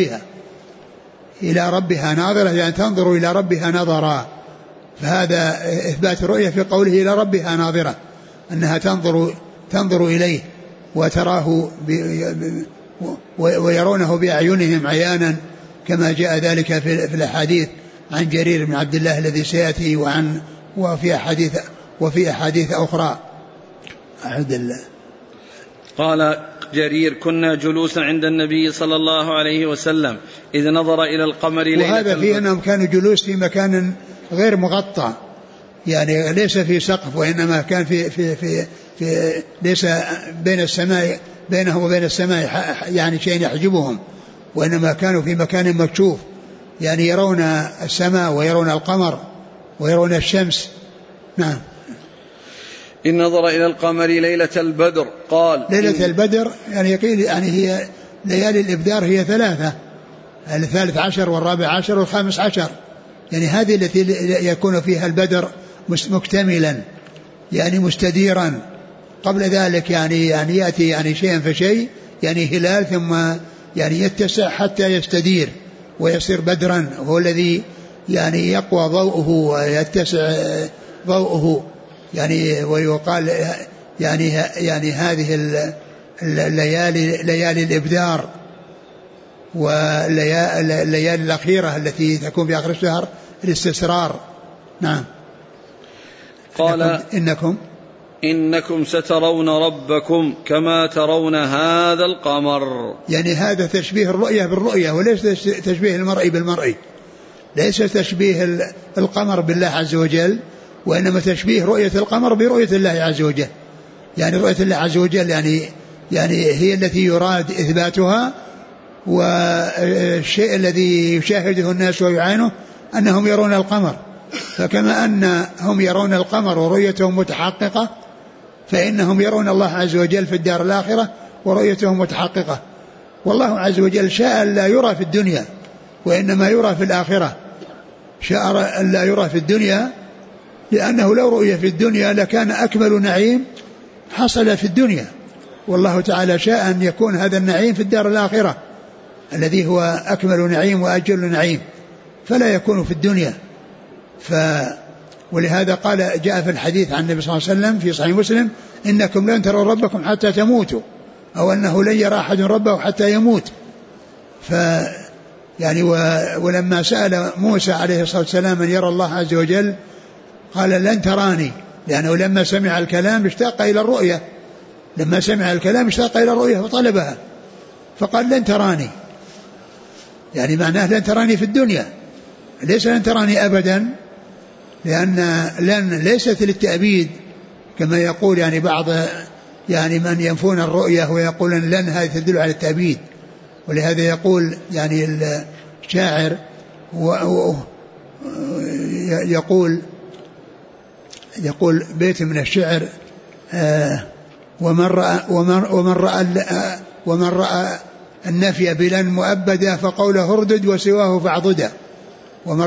إلى ربها ناظرة، يعني تنظر إلى ربها نظرا. فهذا إثبات الرؤية في قوله إلى ربها ناظرة، أنها تنظر إليه وتراه ويرونه بأعينهم عيانا، كما جاء ذلك في الأحاديث عن جرير بن عبد الله الذي سيأتي، وفي أحاديث أخرى. قال جرير كنا جلوسا عند النبي صلى الله عليه وسلم إذ نظر إلى القمر ليلة وهذا فيه أنهم كانوا جلوس في مكان غير مغطى، يعني ليس في سقف، وإنما كان في ليس بين السماء بينهم وبين السماء يعني شيء يحجبهم، وإنما كانوا في مكان مكشوف، يعني يرون السماء ويرون القمر ويرون الشمس. نعم. إن نظر إلى القمر ليلة البدر. قال ليلة البدر يعني يقول يعني هي ليالي الإبدار هي 3، 13 و14 و15، يعني هذه التي يكون فيها البدر مكتملا يعني مستديرا. قبل ذلك يعني يأتي يعني شيئا فشيء، يعني هلال، ثم يعني يتسع حتى يستدير ويصير بدرا، وهو الذي يعني يقوى ضوءه ويتسع ضوءه، يعني ويقال يعني هذه ليالي الإبدار والليالي الأخيرة التي تكون في آخر الشهر الاستسرار. نعم. قال إنكم سترون ربكم كما ترون هذا القمر. يعني هذا تشبيه الرؤية بالرؤية، وليس تشبيه المرء بالمرء، ليس تشبيه القمر بالله عز وجل، وإنما تشبيه رؤية القمر برؤية الله عز وجل. يعني رؤية الله عز وجل يعني هي التي يراد إثباتها، والشيء الذي يشاهده الناس ويعانه أنهم يرون القمر، فكما أنهم يرون القمر ورؤيتهم متحققة، فإنهم يرون الله عز وجل في الدار الآخرة ورؤيتهم متحققة. والله عز وجل شاء لا يرى في الدنيا وإنما يرى في الآخرة، شاء لا يرى في الدنيا لأنه لو رؤية في الدنيا لكان أكمل نعيم حصل في الدنيا، والله تعالى شاء أن يكون هذا النعيم في الدار الآخرة الذي هو أكمل نعيم وأجل نعيم، فلا يكون في الدنيا. ولهذا قال جاء في الحديث عن النبي صلى الله عليه وسلم في صحيح مسلم إنكم لن تروا ربكم حتى تموتوا، أو أنه لن يرى أحد ربه حتى يموت. يعني ولما سأل موسى عليه الصلاة والسلام أن يرى الله عز وجل قال لن تراني، لأنه لما سمع الكلام اشتاق إلى الرؤية، لما سمع الكلام اشتاق إلى الرؤية وطلبها، فقال لن تراني، يعني معناه لن تراني في الدنيا، ليس لن تراني أبدا، لأن لن ليست للتأبيد كما يقول يعني بعض يعني من ينفون الرؤية ويقولون لن هذه تدل على التأبيد. ولهذا يقول يعني الشاعر يقول بيت من الشعر ومن رأى النفي بلن مؤبدا فقوله اردد وسواه فاعضدا. ومن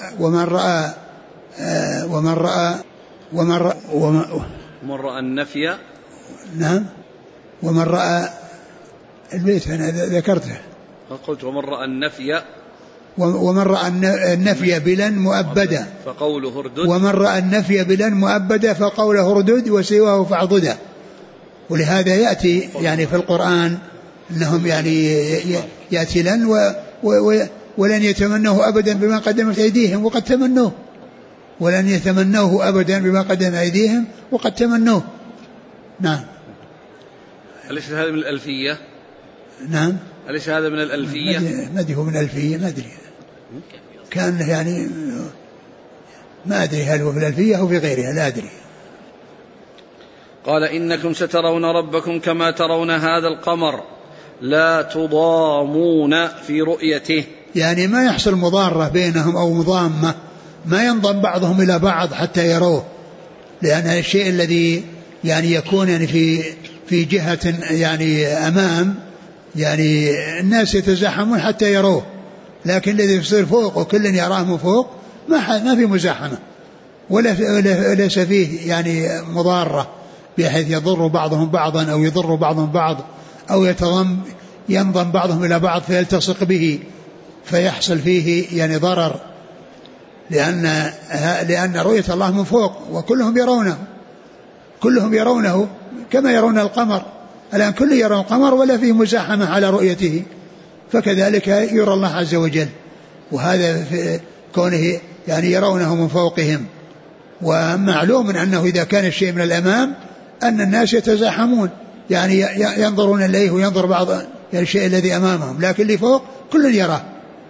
رأى النفي. نعم. ومن رأى البيت أنا ذكرته، قلت ومن رأى النفي ومن رأى النفي بلا مؤبدا فقوله اردد، ومن رأى النفي بلا مؤبدا فقوله اردد وسواه فاعضده. ولهذا يأتي يعني في القرآن أنهم يعني يأتي لن ولن يتمنوه أبدا بما قدمت أيديهم وقد تمنوه، ولن يتمنوه أبدا بما قدمت أيديهم وقد تمنوه. نعم. أليس هذا من الألفية؟ نعم. أليس هذا من الألفية؟ ما أدري هو من الألفية، ما أدري، كان يعني ما أدري هل هو في الألفية أو في غيرها، لا أدري. قال إنكم سترون ربكم كما ترون هذا القمر لا تضامون في رؤيته، يعني ما يحصل مضارة بينهم أو مضامة، ما ينضم بعضهم إلى بعض حتى يروه، لأن الشيء الذي يعني يكون يعني في جهة يعني أمام يعني الناس يتزاحمون حتى يروه، لكن الذي يصير فوق وكل يراه من فوق ما في مزاحمة ولا ليس فيه يعني مضارة بحيث يضر بعضهم بعضا أو يضر بعضهم بعض أو ينضم بعضهم إلى بعض فيلتصق به فيحصل فيه يعني ضرر، لأن رؤية الله من فوق كلهم يرونه كما يرون القمر الآن، كل يرون القمر ولا فيه مزاحمة على رؤيته، فكذلك يرى الله عز وجل، وهذا في كونه يعني يرونه من فوقهم. ومعلوم أنه إذا كان الشيء من الأمام أن الناس يتزاحمون يعني ينظرون إليه وينظر بعض يعني الشيء الذي أمامهم، لكن اللي فوق كل يراه،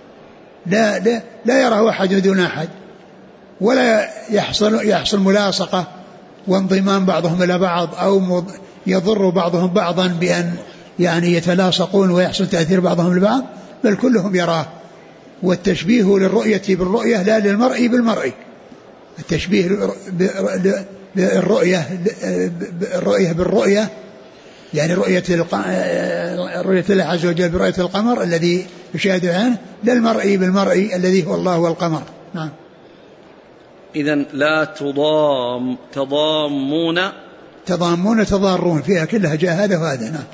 لا يراه أحد دون أحد، ولا يحصل ملاصقة وانضمام بعضهم إلى بعض أو يضر بعضهم بعضا بأن يعني يتلاصقون ويحصل تأثير بعضهم لبعض، بل كلهم يراه. والتشبيه للرؤية بالرؤية لا للمرء بالمرء، التشبيه بالرؤية بالرؤية يعني رؤية الله عز وجل برؤية القمر الذي يشاهد عنه، لا المرء بالمرء الذي هو الله والقمر. نعم. إذن لا تضامون فيها كلها جاء هذا وهذا. نعم.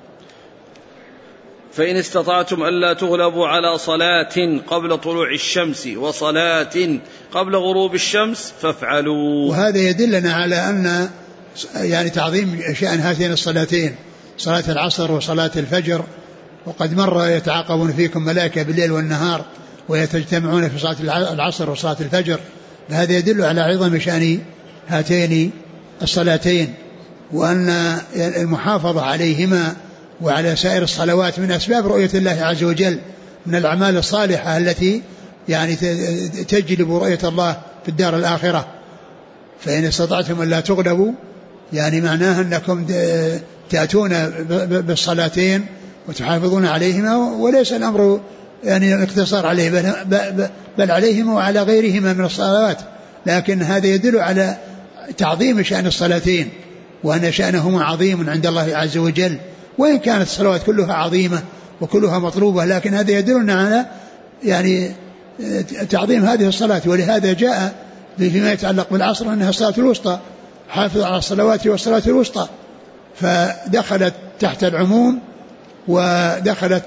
فإن استطعتم ألا تغلبوا على صلاة قبل طلوع الشمس وصلاة قبل غروب الشمس فافعلوا. وهذا يدلنا على أن يعني تعظيم شأن هاتين الصلاتين، صلاة العصر وصلاة الفجر، وقد مر يتعاقبون فيكم ملائكة بالليل والنهار ويتجتمعون في صلاة العصر وصلاة الفجر، فهذا يدل على عظم شأن هاتين الصلاتين، وأن المحافظة عليهما وعلى سائر الصلوات من أسباب رؤية الله عز وجل، من الأعمال الصالحة التي يعني تجلب رؤية الله في الدار الآخرة. فإن استطعتم أن لا تغلبوا يعني معناها أنكم تأتون بالصلاتين وتحافظون عليهما، وليس الأمر يعني الاقتصار عليه بل عليهما وعلى غيرهما من الصلوات، لكن هذا يدل على تعظيم شأن الصلاتين وأن شأنهما عظيم عند الله عز وجل، وإن كانت الصلوات كلها عظيمة وكلها مطلوبة، لكن هذا يدلنا على يعني تعظيم هذه الصلاة. ولهذا جاء فيما يتعلق بالعصر أنها الصلاة الوسطى، حافظ على الصلوات والصلاة الوسطى، فدخلت تحت العموم ودخلت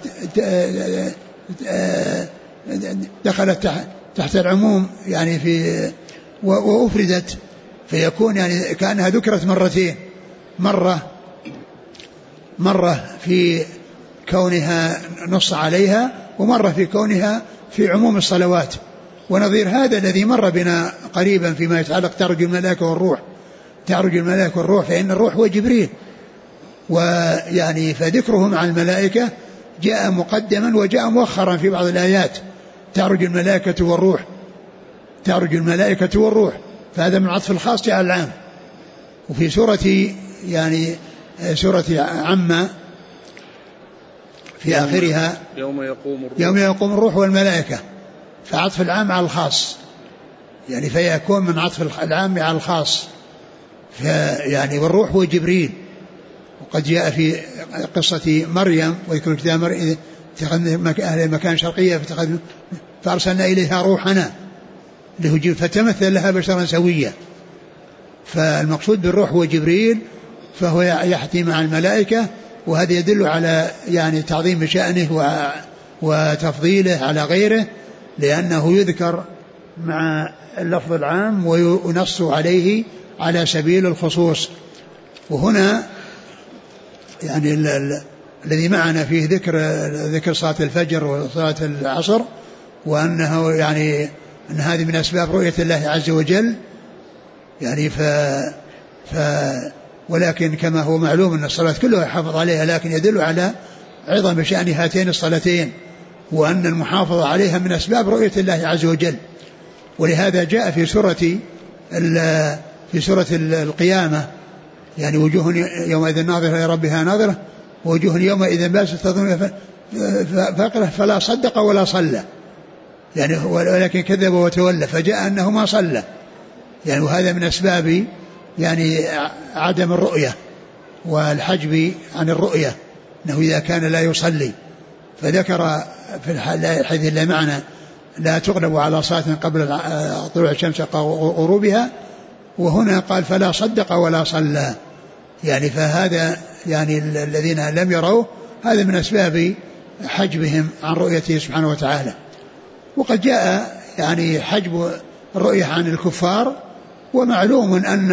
تحت العموم يعني في وأفردت، فيكون يعني كأنها ذكرت مرتين، مرة في كونها نص عليها ومرة في كونها في عموم الصلوات. ونظير هذا الذي مر بنا قريبا فيما يتعلق تعرج الملائكة والروح، فإن الروح هو جبريل، ويعني فذكره مع الملائكة جاء مقدما وجاء مؤخرا في بعض الآيات، تعرج الملائكة والروح، فهذا من عطف الخاص على العام. وفي سورة يعني سورة عامة في آخرها يوم يقوم الروح والملائكة، فعطف العام على الخاص يعني فيكون من عطف العام على الخاص، يعني والروح هو جبريل. وقد جاء في قصة مريم ويذكر كتاب مريم أهل مكان شرقية فأرسلنا إليها روحنا فتمثل لها بشرا سويا، فالمقصود بالروح هو جبريل، فهو يحتي مع الملائكة، وهذا يدل على يعني تعظيم شأنه وتفضيله على غيره، لأنه يذكر مع اللفظ العام وينص عليه على سبيل الخصوص. وهنا يعني الذي معنا فيه ذكر صلاة الفجر وصلاة العصر، وأنه يعني أن هذه من أسباب رؤية الله عز وجل، يعني ولكن كما هو معلوم أن الصلاة كلها يحافظ عليها، لكن يدل على عظم شأن هاتين الصلاتين، وأن المحافظة عليها من أسباب رؤية الله عز وجل. ولهذا جاء في سورة القيامة يعني وجوه يومئذ ناظرة إلى ربها ناظرة ووجوه يومئذ باسطة تظن فقرة فلا صدق ولا صلى، يعني ولكن كذب وتولى، فجاء أنه ما صلى، يعني وهذا من أسباب يعني عدم الرؤية والحجب عن الرؤية، أنه إذا كان لا يصلي. فذكر في الحديث اللي معنا لا تغلب على صلاة قبل طلوع الشمس غروبها، وهنا قال فلا صدق ولا صلى، يعني فهذا يعني الذين لم يروا هذا من أسباب حجبهم عن رؤيته سبحانه وتعالى. وقد جاء يعني حجب الرؤية عن الكفار، ومعلوم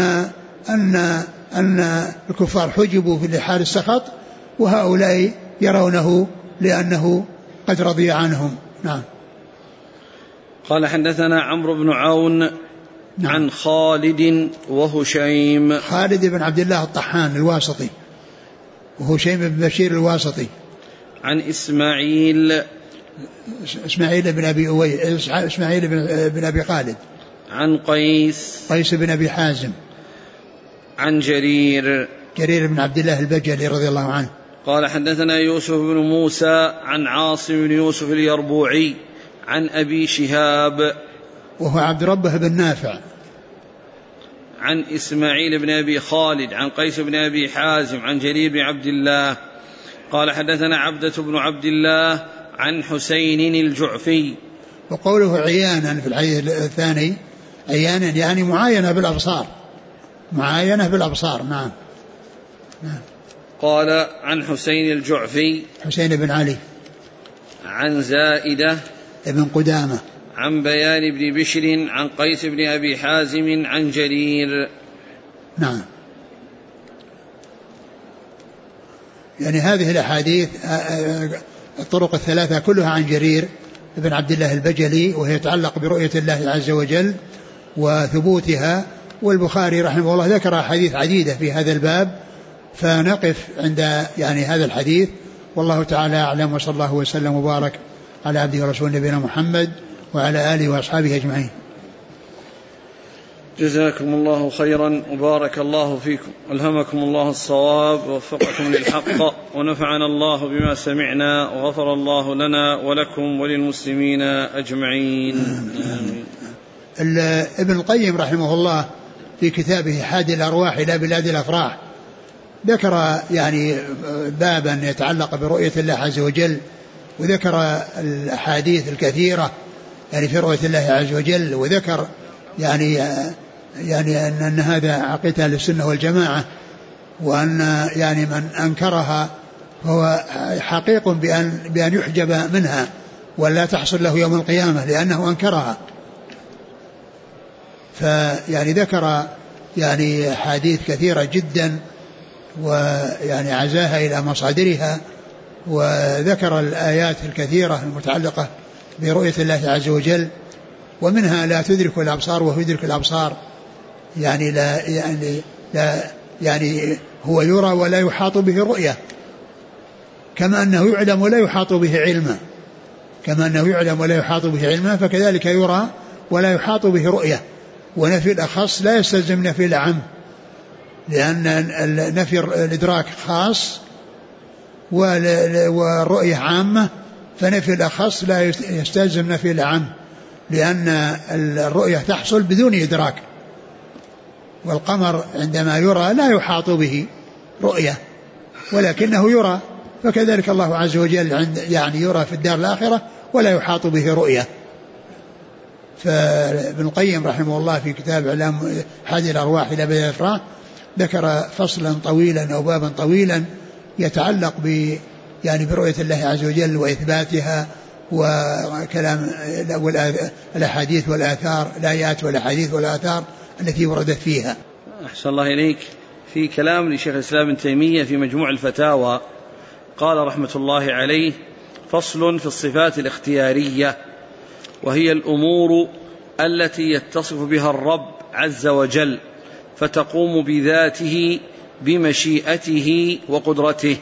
أن الكفار حجبوا في حال السخط، وهؤلاء يرونه لأنه قد رضي عنهم. نعم. قال حدثنا عمرو بن عون نعم. عن خالد وهشيم. خالد بن عبد الله الطحان الواسطي، وهشيم بن بشير الواسطي. عن إسماعيل بن أبي إسماعيل بن أبي خالد. عن قيس بن أبي حازم. عن جرير بن عبد الله البجلي رضي الله عنه. قال حدثنا يوسف بن موسى عن عاصم بن يوسف اليربوعي عن أبي شهاب وهو عبد ربه بن نافع. عن إسماعيل بن أبي خالد عن قيس بن أبي حازم عن جرير بن عبد الله قال حدثنا عبدة بن عبد الله عن حسين الجعفي. وقوله عيانا في الحديث الثاني عيانا يعني معاينة بالأبصار. نعم. قال عن حسين الجعفي حسين بن علي عن زائدة ابن قدامة عن بيان بن بشر عن قيس بن أبي حازم عن جرير. نعم. يعني هذه الأحاديث الطرق الثلاثة كلها عن جرير بن عبد الله البجلي، وهي يتعلق برؤية الله عز وجل وثبوتها. والبخاري رحمه الله ذكر أحاديث عديدة في هذا الباب، فنقف عند يعني هذا الحديث، والله تعالى أعلم، وصلى الله وسلم وبارك على عبده ورسوله نبينا محمد وعلى آله وأصحابه أجمعين. جزاكم الله خيرا وبارك الله فيكم، ألهمكم الله الصواب ووفقكم للحق، ونفعنا الله بما سمعنا، وغفر الله لنا ولكم وللمسلمين أجمعين. آمين. ابن القيم رحمه الله في كتابه حادي الأرواح إلى بلاد الأفراح ذكر يعني بابا يتعلق برؤية الله عز وجل، وذكر الأحاديث الكثيرة يعني في رؤية الله عز وجل، وذكر يعني أن هذا عقيدة للسنة والجماعة، وأن يعني من أنكرها فهو حقيق بأن يحجب منها ولا تحصل له يوم القيامة لأنه أنكرها. فيعني ذكر يعني حديث كثيرة جدا، ويعني عزاها إلى مصادرها، وذكر الآيات الكثيرة المتعلقة برؤية الله عز وجل، ومنها لا تدرك الأبصار وهو يدرك الأبصار، يعني هو يرى ولا يحاط به رؤية، كما أنه يعلم ولا يحاط به علما، فكذلك يرى ولا يحاط به رؤية. ونفي الأخص لا يستلزم نفي الأعم، لأن نفي الإدراك خاص والرؤية عامة، فنفي الأخص لا يستلزم نفي الأعم، لأن الرؤية تحصل بدون إدراك، والقمر عندما يرى لا يحاط به رؤية ولكنه يرى، فكذلك الله عز وجل يعني يرى في الدار الآخرة ولا يحاط به رؤية. فابن القيم رحمه الله في كتاب إعلام حادي الأرواح إلى بلاد الأفراح ذكر فصلا طويلا أو بابا طويلا يتعلق يعني برؤية الله عز وجل وإثباتها وكلام الأحاديث والآثار، الآيات والأحاديث والآثار التي وردت فيها. أحسن الله إليك. في كلام لشيخ الإسلام ابن تيمية في مجموع الفتاوى قال رحمة الله عليه: فصل في الصفات الاختيارية، وهي الأمور التي يتصف بها الرب عز وجل فتقوم بذاته بمشيئته وقدرته،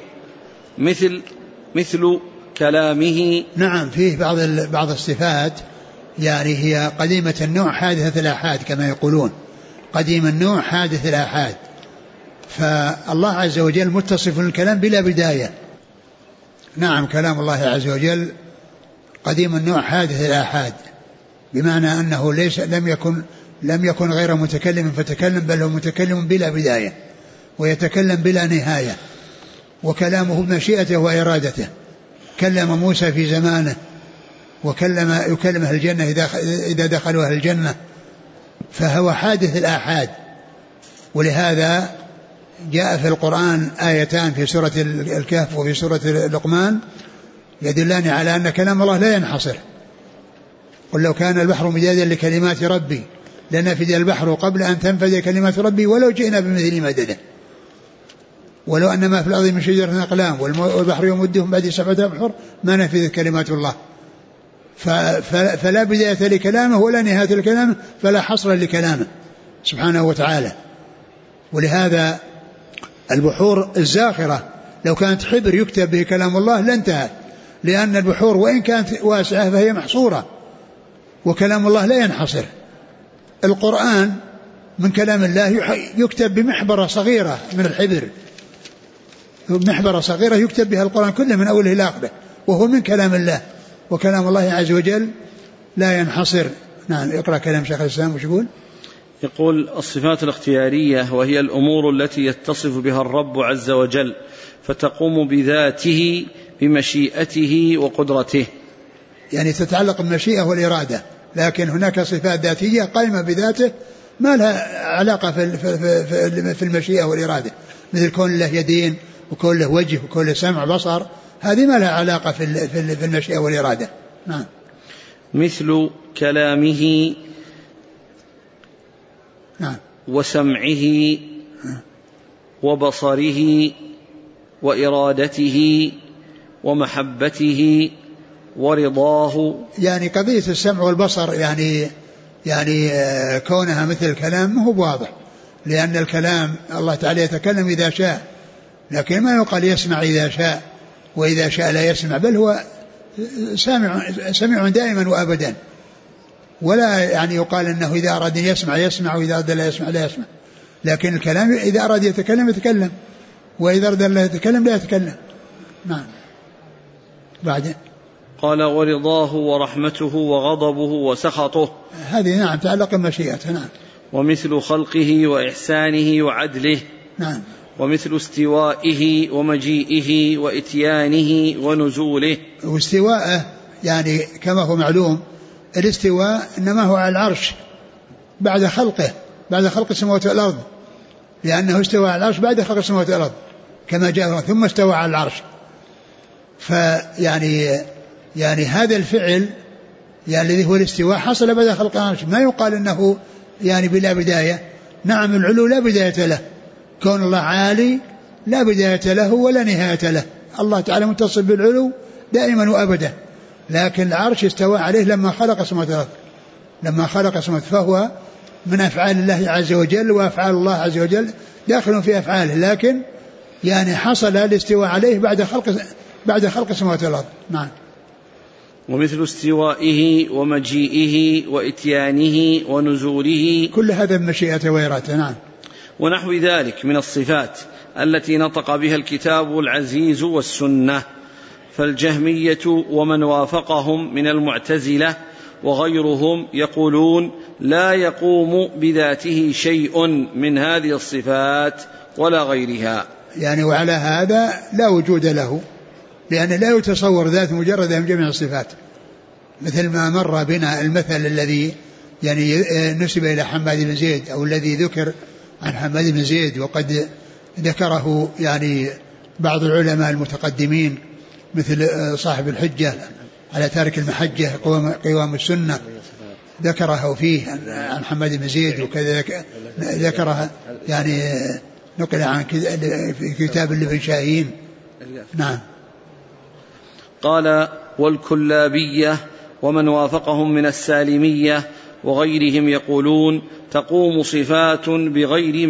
مثل كلامه. نعم، فيه بعض الصفات يعني هي قديمة النوع حادثة الآحاد كما يقولون، قديم النوع حادث الآحاد. فالله عز وجل متصف الكلام بلا بداية. نعم، كلام الله عز وجل قديم النوع حادث الآحاد، بمعنى أنه لم يكن غير متكلم فتكلم، بل هو متكلم بلا بداية ويتكلم بلا نهاية، وكلامه بمشيئته وإرادته. كلم موسى في زمانه، يكلم أهل الجنة إذا دخلوا أهل الجنة، فهو حادث الآحاد. ولهذا جاء في القرآن آيتان في سورة الكهف وفي سورة لقمان يدلان على أن كلام الله لا ينحصر. قل لو كان البحر مدادا لكلمات ربي لنفد البحر قبل أن تنفد كلمات ربي ولو جئنا بمثل مدده ولو أن ما في الأرض من شجرة أقلام والبحر يمدهم بعد 7 أبحر ما نفذت كلمات الله. فلا بداية لكلامه ولا نهاية لكلامه، فلا حصر لكلامه سبحانه وتعالى. ولهذا البحور الزاخرة لو كانت حبر يكتب به كلام الله لانتهت، لأن البحور وإن كانت واسعة فهي محصورة، وكلام الله لا ينحصر. القرآن من كلام الله يكتب بمحبرة صغيرة من الحبر، محبرة صغيرة يكتب بها القرآن كله من أوله إلى آخره، وهو من كلام الله، وكلام الله عز وجل لا ينحصر. نعم، اقرأ كلام شيخ الإسلام. وش يقول؟ يقول: الصفات الاختيارية وهي الأمور التي يتصف بها الرب عز وجل فتقوم بذاته بمشيئته وقدرته، يعني تتعلق بالمشيئة والإرادة، لكن هناك صفات ذاتية قائمة بذاته ما لها علاقة في المشيئة والإرادة، مثل كون له يدين وكون له وجه وكون له سمع بصر، هذه ما لها علاقة في المشيئة والإرادة. نعم. مثل كلامه نعم. وسمعه وبصره وإرادته ومحبته ورضاه. يعني قضية السمع والبصر يعني كونها مثل الكلام هو واضح، لأن الكلام الله تعالى يتكلم إذا شاء، لكن ما يقال يسمع إذا شاء وإذا شاء لا يسمع، بل هو سميع دائما وأبدا، ولا يعني يقال أنه إذا أراد يسمع وإذا أراد لا يسمع لا يسمع. لكن الكلام إذا أراد يتكلم وإذا أراد لا يتكلم لا يتكلم. نعم. بعدين قال: ورضاه ورحمته وغضبه وسخطه. هذه نعم تعلق بمشيئته. نعم. ومثل خلقه وإحسانه وعدله. نعم. ومثل استوائه ومجيئه وإتيانه ونزوله. واستواءه يعني كما هو معلوم الاستواء إنما هو على العرش بعد خلق السماوات والأرض، لأنه استوى على العرش بعد خلق السماوات والأرض كما جاء ثم استوى على العرش. يعني هذا الفعل يعني الذي هو الاستواء حصل بعد خلق العرش، ما يقال أنه يعني بلا بداية. نعم، العلو لا بداية له، كون الله عالي لا بداية له ولا نهاية له، الله تعالى متصل بالعلو دائما وأبدا، لكن العرش استوى عليه لما خلق السماوات والأرض، فهو من أفعال الله عز وجل، وأفعال الله عز وجل داخل في أفعاله، لكن يعني حصل الاستواء عليه بعد خلق السماوات والأرض. نعم. ومثل استوائه ومجيئه وإتيانه ونزوله، كل هذا بمشيئته وإرادته. نعم. ونحو ذلك من الصفات التي نطق بها الكتاب العزيز والسنة. فالجهمية ومن وافقهم من المعتزلة وغيرهم يقولون: لا يقوم بذاته شيء من هذه الصفات ولا غيرها. يعني وعلى هذا لا وجود له، لأنه لا يتصور ذات مجردة من جميع الصفات، مثل ما مر بنا المثل الذي يعني نسب إلى حماد بن زيد، أو الذي ذكر عن حماد بن زيد وقد ذكره يعني بعض العلماء المتقدمين مثل صاحب الحجة على تارك المحجة قوام السنة ذكره فيه عن محمد بن زيد، وكذا ذكرها يعني نقل عن في كتاب لابن شاهين. نعم. قال والكلابية ومن وافقهم من السالمية وغيرهم يقولون تقوم صفات بغير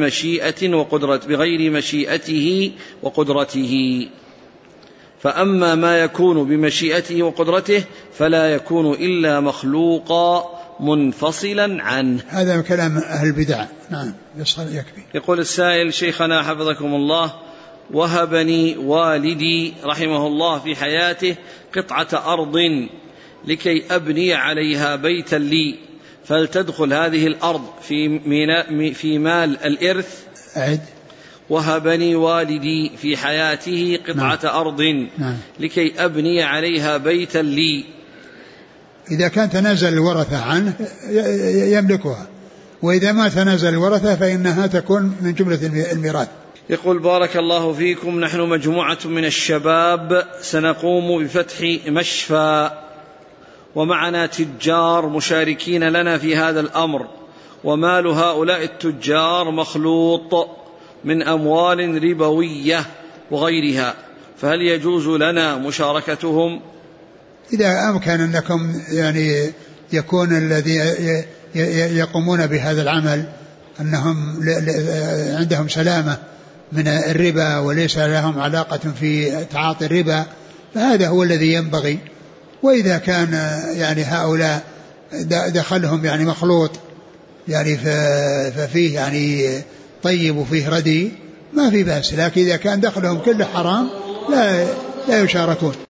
مشيئته وقدرته، فأما ما يكون بمشيئته وقدرته فلا يكون إلا مخلوقا منفصلا عنه. هذا من كلام أهل البدع. نعم يكفي. يقول السائل: شيخنا حفظكم الله، وهبني والدي رحمه الله في حياته قطعة أرض لكي أبني عليها بيتا لي، فلتدخل هذه الأرض في مال الإرث؟ أعد. وهبني والدي في حياته قطعة أرض لكي أبني عليها بيتا لي. إذا كان تنازل الورثة عنه يملكها، وإذا ما تنازل الورثة فإنها تكون من جملة الميراث. يقول: بارك الله فيكم، نحن مجموعة من الشباب سنقوم بفتح مشفى، ومعنا تجار مشاركين لنا في هذا الأمر، ومال هؤلاء التجار مخلوط من أموال ربوية وغيرها، فهل يجوز لنا مشاركتهم؟ إذا أمكن أنكم يعني يكون الذي يقومون بهذا العمل أنهم عندهم سلامة من الربا وليس لهم علاقة في تعاطي الربا، فهذا هو الذي ينبغي. وإذا كان يعني هؤلاء دخلهم يعني مخلوط يعني ففيه يعني طيب وفيه ردي ما في بأس، لكن إذا كان دخلهم كله حرام لا يشاركون.